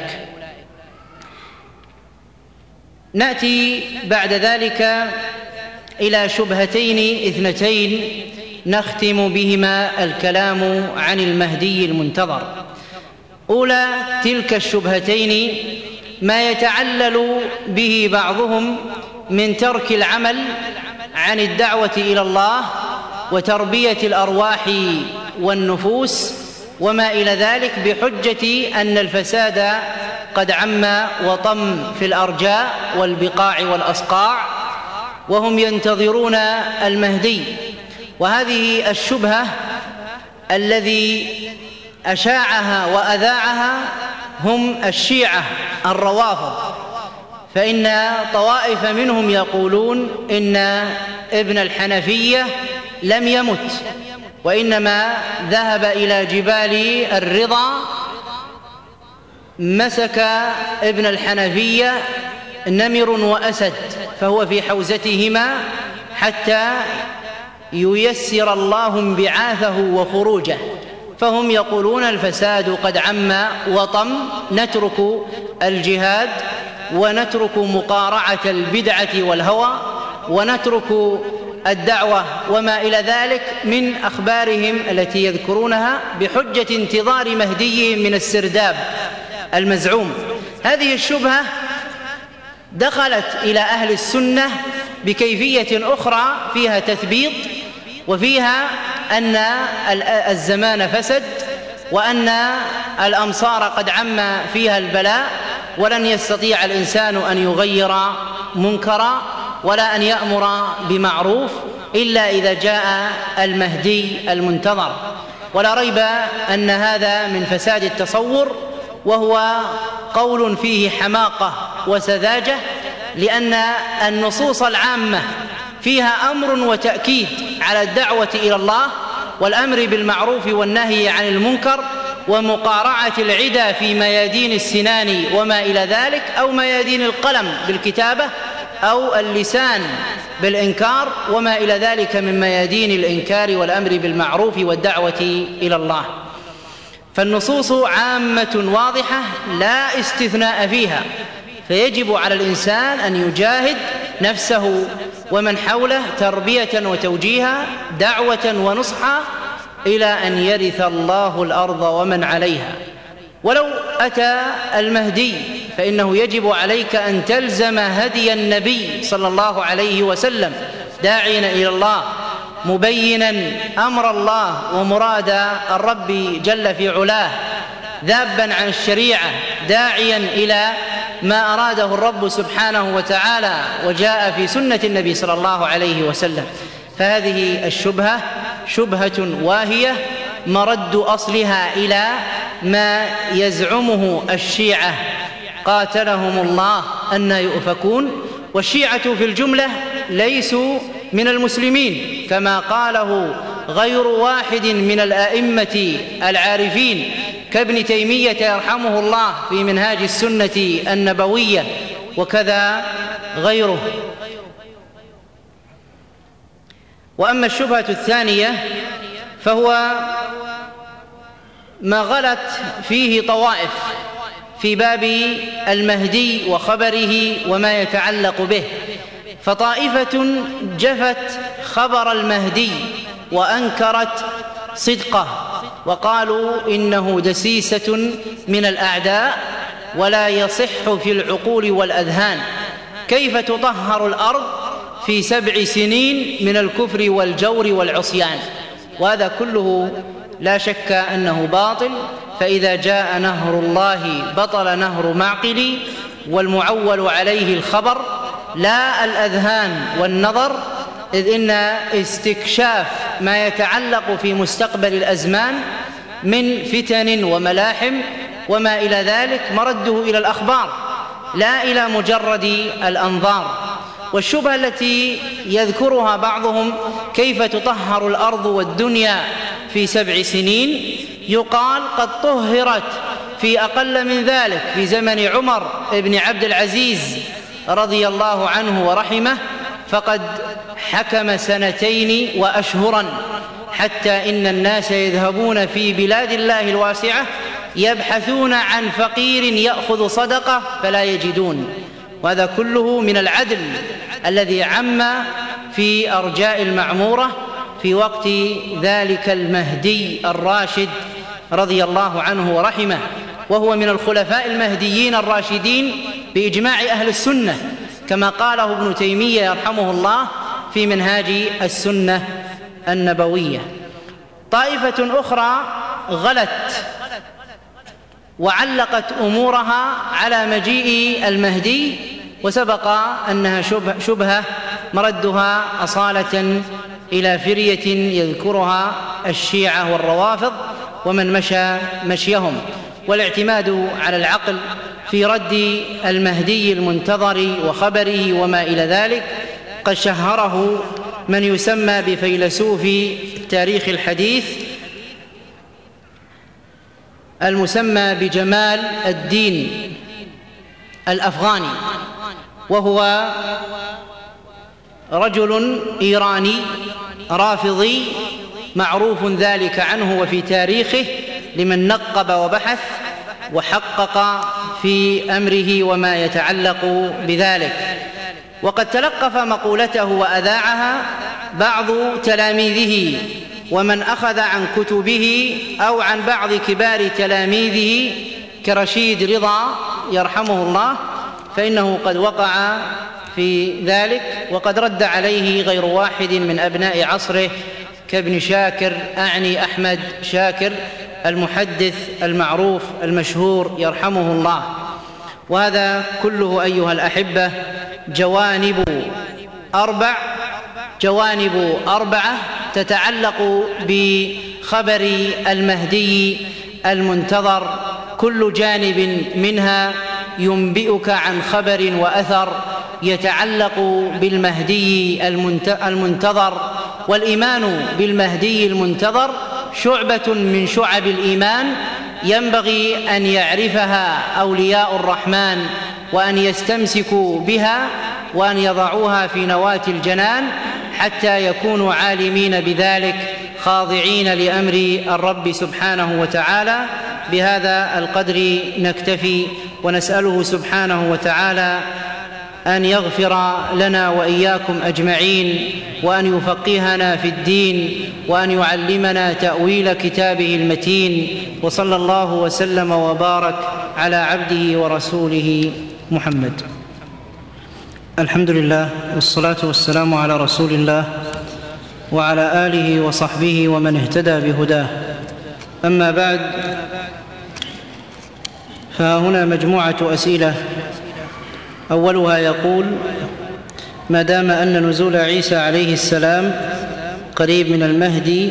نأتي بعد ذلك إلى شبهتين اثنتين نختم بهما الكلام عن المهدي المنتظر. أولى تلك الشبهتين ما يتعلل به بعضهم من ترك العمل عن الدعوة إلى الله وتربية الأرواح والنفوس وما إلى ذلك، بحجة أن الفساد قد عم وطم في الأرجاء والبقاع والأصقاع، وهم ينتظرون المهدي. وهذه الشبهة الذي أشاعها وأذاعها هم الشيعة الروافض، فإن طوائف منهم يقولون إن ابن الحنفية لم يمت، وإنما ذهب إلى جبال الرضا، مسك ابن الحنفية نمر وأسد فهو في حوزتهما حتى ييسر الله انبعاثه وخروجه. فهم يقولون الفساد قد عم وطم، نترك الجهاد ونترك مقارعة البدعة والهوى ونترك الدعوة وما إلى ذلك من أخبارهم التي يذكرونها بحجة انتظار مهديهم من السرداب المزعوم. هذه الشبهة دخلت إلى أهل السنة بكيفية أخرى فيها تثبيط، وفيها أن الزمان فسد، وأن الأمصار قد عم فيها البلاء، ولن يستطيع الإنسان أن يغير منكرا ولا أن يأمر بمعروف إلا إذا جاء المهدي المنتظر. ولا ريب أن هذا من فساد التصور، وهو قول فيه حماقة وسذاجة، لأن النصوص العامة فيها أمر وتأكيد على الدعوة إلى الله والأمر بالمعروف والنهي عن المنكر ومقارعة العدى في ميادين السنان وما إلى ذلك، أو ميادين القلم بالكتابة أو اللسان بالإنكار وما إلى ذلك من ميادين الإنكار والأمر بالمعروف والدعوة إلى الله. فالنصوص عامة واضحة لا استثناء فيها، فيجب على الإنسان أن يجاهد نفسه ومن حوله تربية وتوجيها، دعوة ونصحا، إلى أن يرث الله الأرض ومن عليها. ولو أتى المهدي فإنه يجب عليك أن تلزم هدي النبي صلى الله عليه وسلم داعين إلى الله مبينا أمر الله ومراد الرب جل في علاه، ذابا عن الشريعة داعيا إلى ما أراده الرب سبحانه وتعالى وجاء في سنة النبي صلى الله عليه وسلم. فهذه الشبهة شبهة واهية مرد أصلها إلى ما يزعمه الشيعة قاتلهم الله أن يؤفكون. والشيعة في الجملة ليسوا من المسلمين كما قاله غير واحد من الأئمة العارفين كابن تيمية يرحمه الله في منهاج السنة النبوية، وكذا غيره. وأما الشبهة الثانية فهو ما غلت فيه طوائف في باب المهدي وخبره وما يتعلق به. فطائفة جفت خبر المهدي وأنكرت صدقه وقالوا إنه دسيسة من الأعداء ولا يصح في العقول والأذهان. كيف تطهر الأرض في سبع سنين من الكفر والجور والعصيان؟ وهذا كله لا شك أنه باطل. فإذا جاء نهر الله بطل نهر معقل، والمعول عليه الخبر لا الأذهان والنظر، إذ إن استكشاف ما يتعلق في مستقبل الأزمان من فتن وملاحم وما إلى ذلك مرده إلى الأخبار لا إلى مجرد الأنظار. والشبهة التي يذكرها بعضهم كيف تطهر الأرض والدنيا في سبع سنين، يقال قد طهرت في أقل من ذلك في زمن عمر بن عبد العزيز رضي الله عنه ورحمه، فقد حكم سنتين وأشهرا، حتى إن الناس يذهبون في بلاد الله الواسعة يبحثون عن فقير يأخذ صدقة فلا يجدون. وهذا كله من العدل الذي عم في أرجاء المعمورة في وقت ذلك المهدي الراشد رضي الله عنه ورحمه، وهو من الخلفاء المهديين الراشدين بإجماع أهل السنة كما قاله ابن تيمية يرحمه الله في منهاج السنة النبوية. طائفة أخرى غلت وعلقت أمورها على مجيء المهدي، وسبق أنها شبهة مردها أصالة إلى فرية يذكرها الشيعة والروافض ومن مشى مشيهم. والاعتماد على العقل في رد المهدي المنتظر وخبره وما إلى ذلك قد شهره من يسمى بفيلسوف تاريخ الحديث المسمى بجمال الدين الأفغاني، وهو رجل إيراني رافضي معروف ذلك عنه وفي تاريخه لمن نقب وبحث وحقق في أمره وما يتعلق بذلك. وقد تلقف مقولته وأذاعها بعض تلاميذه ومن أخذ عن كتبه أو عن بعض كبار تلاميذه كرشيد رضا يرحمه الله، فإنه قد وقع في ذلك وقد رد عليه غير واحد من أبناء عصره كابن شاكر، أعني أحمد شاكر المحدث المعروف المشهور يرحمه الله. وهذا كله أيها الأحبة جوانب أربع جوانب أربعة تتعلق بخبر المهدي المنتظر، كل جانب منها ينبئك عن خبر وأثر يتعلق بالمهدي المنتظر. والإيمان بالمهدي المنتظر شعبة من شعب الإيمان ينبغي أن يعرفها أولياء الرحمن وأن يستمسكوا بها وأن يضعوها في نواة الجنان حتى يكونوا عالمين بذلك خاضعين لأمر الرب سبحانه وتعالى. بهذا القدر نكتفي، ونسأله سبحانه وتعالى أن يغفر لنا وإياكم أجمعين، وأن يفقهنا في الدين، وأن يعلمنا تأويل كتابه المتين. وصلى الله وسلم وبارك على عبده ورسوله محمد. الحمد لله والصلاة والسلام على رسول الله وعلى آله وصحبه ومن اهتدى بهداه. أما بعد، فهنا مجموعة أسئلة. أولها يقول: ما دام أن نزول عيسى عليه السلام قريب من المهدي،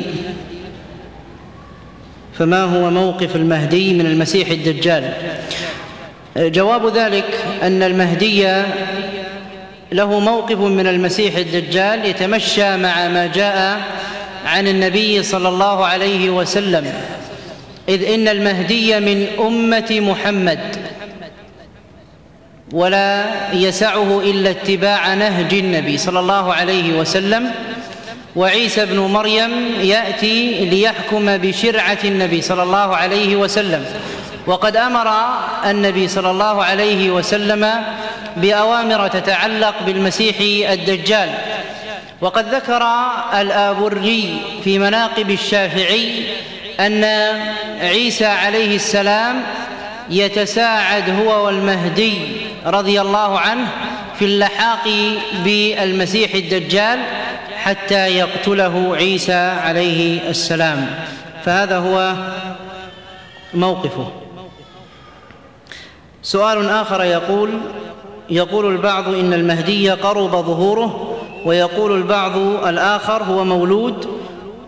فما هو موقف المهدي من المسيح الدجال؟ جواب ذلك أن المهدي له موقف من المسيح الدجال يتمشى مع ما جاء عن النبي صلى الله عليه وسلم، إذ إن المهدي من أمة محمد، ولا يسعه إلا اتباع نهج النبي صلى الله عليه وسلم، وعيسى ابن مريم يأتي ليحكم بشرعة النبي صلى الله عليه وسلم. وقد أمر النبي صلى الله عليه وسلم بأوامر تتعلق بالمسيح الدجال. وقد ذكر الآبري في مناقب الشافعي أن عيسى عليه السلام يتساعد هو والمهدي رضي الله عنه في اللحاق بالمسيح الدجال حتى يقتله عيسى عليه السلام، فهذا هو موقفه. سؤال آخر يقول: يقول البعض إن المهدي قرب ظهوره، ويقول البعض الآخر هو مولود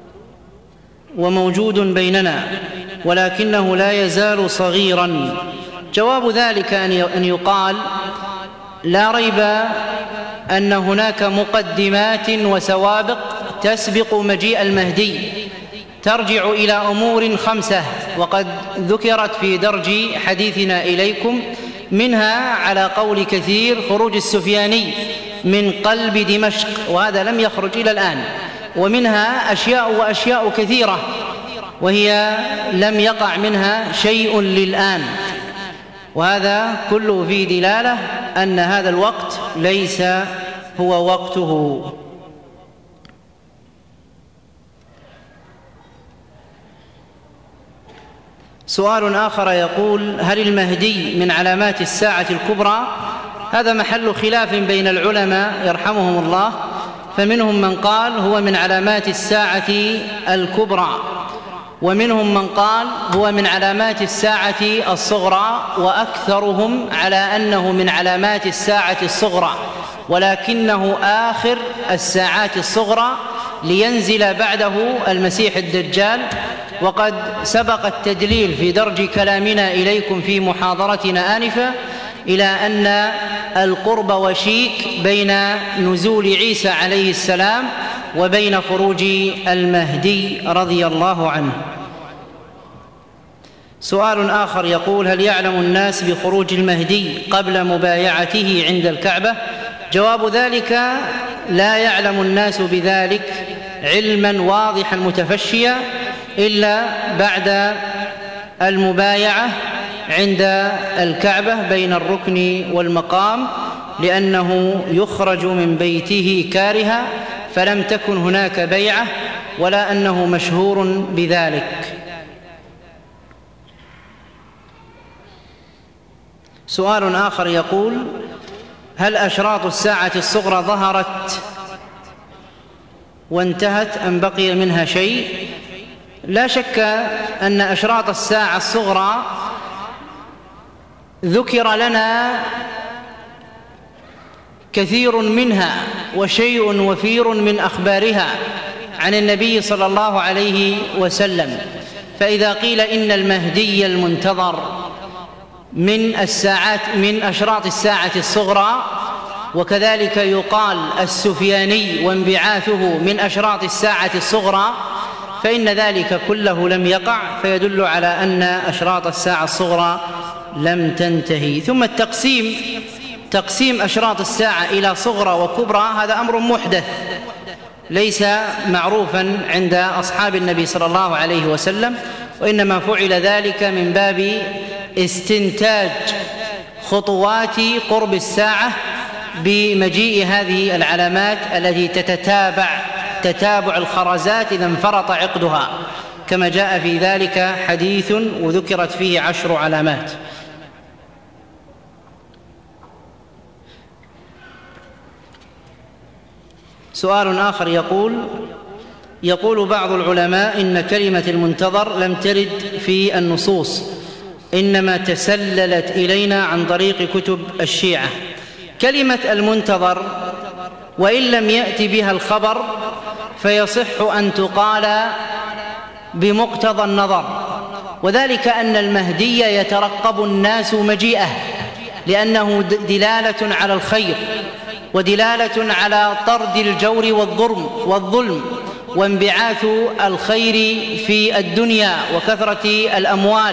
وموجود بيننا ولكنه لا يزال صغيرا. جواب ذلك أن يقال: لا ريب أن هناك مقدمات وسوابق تسبق مجيء المهدي ترجع إلى أمور خمسة، وقد ذكرت في درج حديثنا إليكم، منها على قول كثير خروج السفياني من قلب دمشق، وهذا لم يخرج إلى الآن، ومنها أشياء وأشياء كثيرة وهي لم يقع منها شيء للآن، وهذا كله في دلالة أن هذا الوقت ليس هو وقته. سؤال آخر يقول: هل المهدي من علامات الساعة الكبرى؟ هذا محل خلاف بين العلماء يرحمهم الله، فمنهم من قال هو من علامات الساعة الكبرى، ومنهم من قال هو من علامات الساعة الصغرى، وأكثرهم على أنه من علامات الساعة الصغرى، ولكنه آخر الساعات الصغرى لينزل بعده المسيح الدجال. وقد سبق التدليل في درج كلامنا إليكم في محاضرتنا آنفة إلى أن القرب وشيك بين نزول عيسى عليه السلام وبين خروج المهدي رضي الله عنه. سؤال آخر يقول: هل يعلم الناس بخروج المهدي قبل مبايعته عند الكعبة؟ جواب ذلك: لا يعلم الناس بذلك علما واضحا متفشيا إلا بعد المبايعة عند الكعبة بين الركن والمقام، لأنه يخرج من بيته كارها، فلم تكن هناك بيعة ولا أنه مشهور بذلك. سؤال آخر يقول: هل أشراط الساعة الصغرى ظهرت وانتهت أم بقي منها شيء؟ لا شك أن أشراط الساعة الصغرى ذكر لنا كثير منها وشيء وفير من أخبارها عن النبي صلى الله عليه وسلم. فإذا قيل إن المهدي المنتظر من الساعات من أشراط الساعة الصغرى، وكذلك يقال السفياني وانبعاثه من أشراط الساعة الصغرى، فإن ذلك كله لم يقع، فيدل على أن أشراط الساعة الصغرى لم تنتهي. ثم التقسيم تقسيم أشراط الساعة إلى صغرى وكبرى هذا أمر محدث ليس معروفا عند أصحاب النبي صلى الله عليه وسلم، وإنما فعل ذلك من باب استنتاج خطوات قرب الساعة بمجيء هذه العلامات التي تتتابع تتابع الخرزات إذا انفرط عقدها، كما جاء في ذلك حديث وذكرت فيه عشر علامات. سؤال آخر يقول: يقول بعض العلماء إن كلمة المنتظر لم ترد في النصوص، إنما تسللت إلينا عن طريق كتب الشيعة. كلمة المنتظر وإن لم يأتي بها الخبر فيصح أن تقال بمقتضى النظر، وذلك أن المهدي يترقب الناس مجيئه، لأنه دلالة على الخير ودلالة على طرد الجور والظلم والظلم وانبعاث الخير في الدنيا وكثرة الأموال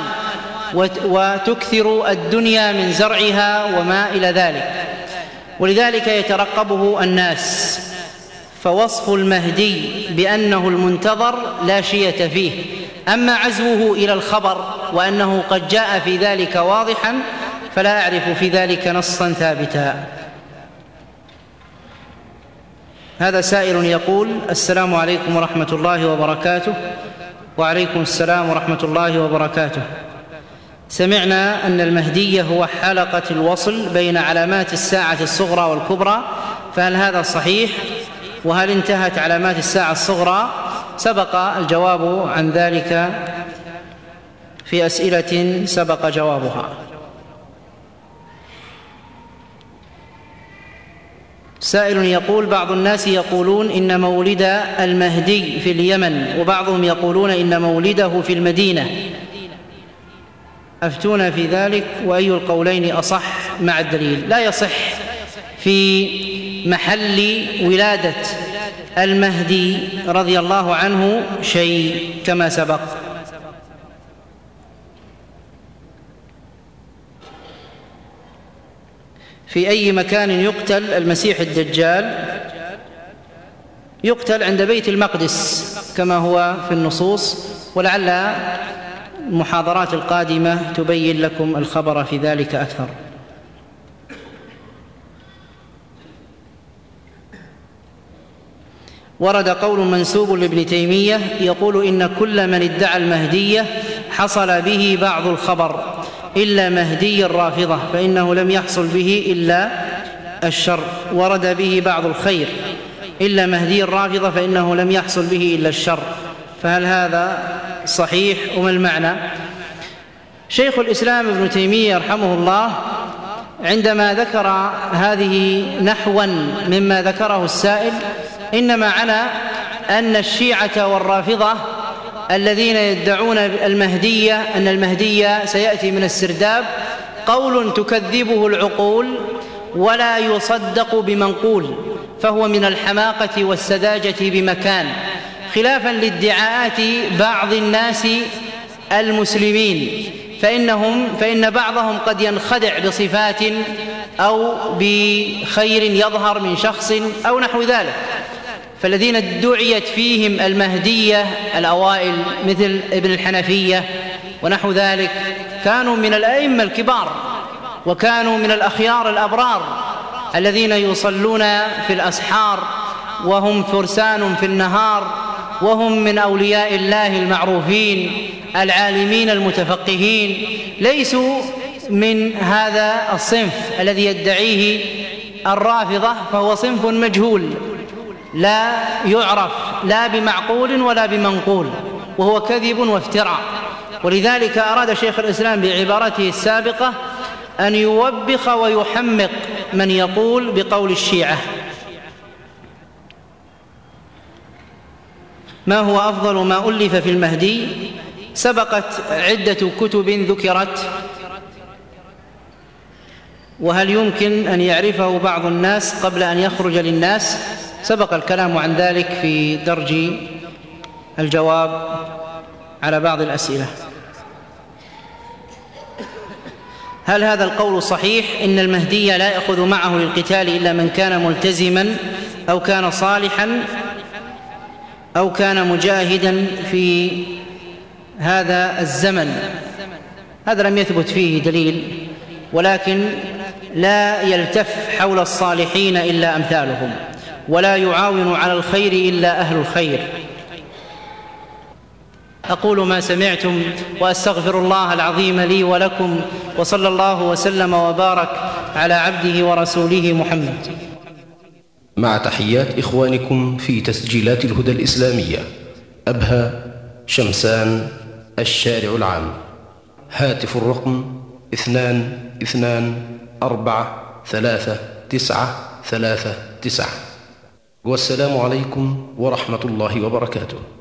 وتكثر الدنيا من زرعها وما إلى ذلك، ولذلك يترقبه الناس. فوصف المهدي بأنه المنتظر لا شية فيه. أما عزوه إلى الخبر وأنه قد جاء في ذلك واضحا فلا أعرف في ذلك نصا ثابتا. هذا سائل يقول: السلام عليكم ورحمة الله وبركاته. وعليكم السلام ورحمة الله وبركاته. سمعنا أن المهدي هو حلقة الوصل بين علامات الساعة الصغرى والكبرى، فهل هذا صحيح؟ وهل انتهت علامات الساعة الصغرى؟ سبق الجواب عن ذلك في أسئلة سبق جوابها. سائل يقول: بعض الناس يقولون إن مولد المهدي في اليمن، وبعضهم يقولون إن مولده في المدينة، أفتونا في ذلك، وأي القولين أصح مع الدليل؟ لا يصح في محل ولادة المهدي رضي الله عنه شيء كما سبق. في أي مكان يقتل المسيح الدجال؟ يقتل عند بيت المقدس كما هو في النصوص، ولعل المحاضرات القادمة تبين لكم الخبر في ذلك أكثر. ورد قول منسوب لابن تيمية يقول: إن كل من ادعى المهدية حصل به بعض الخبر إلا مهدي الرافضة، فإنه لم يحصل به إلا الشر. ورد به بعض الخير إلا مهدي الرافضة، فإنه لم يحصل به إلا الشر. فهل هذا صحيح وما المعنى؟ شيخ الإسلام ابن تيمية يرحمه الله عندما ذكر هذه نحوا مما ذكره السائل إنما عنى أن الشيعة والرافضة الذين يدعون المهدية أن المهدي سيأتي من السرداب قول تكذبه العقول ولا يصدق بمنقول، فهو من الحماقة والسذاجة بمكان، خلافا لادعاءات بعض الناس المسلمين، فإنهم فإن بعضهم قد ينخدع بصفات أو بخير يظهر من شخص أو نحو ذلك. فالذين ادعيت فيهم المهدية الأوائل مثل ابن الحنفية ونحو ذلك كانوا من الأئمة الكبار، وكانوا من الأخيار الأبرار الذين يصلون في الأسحار، وهم فرسان في النهار، وهم من أولياء الله المعروفين العالمين المتفقهين، ليسوا من هذا الصنف الذي يدعيه الرافضة، فهو صنف مجهول لا يعرف لا بمعقول ولا بمنقول، وهو كذب وافتراء. ولذلك أراد شيخ الإسلام بعبارته السابقة أن يوبخ ويحمق من يقول بقول الشيعة. ما هو أفضل ما ألف في المهدي؟ سبقت عدة كتب ذكرت، وهل يمكن أن يعرفه بعض الناس قبل أن يخرج للناس؟ سبق الكلام عن ذلك في درج الجواب على بعض الأسئلة. هل هذا القول صحيح إن المهدي لا يأخذ معه للقتال إلا من كان ملتزما أو كان صالحا أو كان مجاهدا في هذا الزمن؟ هذا لم يثبت فيه دليل، ولكن لا يلتف حول الصالحين إلا أمثالهم، ولا يعاون على الخير إلا أهل الخير. أقول ما سمعتم وأستغفر الله العظيم لي ولكم، وصلى الله وسلم وبارك على عبده ورسوله محمد. مع تحيات إخوانكم في تسجيلات الهدى الإسلامية، أبها، شمسان، الشارع العام. هاتف الرقم اثنان اثنان أربعة ثلاثة تسعة ثلاثة تسعة. والسلام عليكم ورحمة الله وبركاته.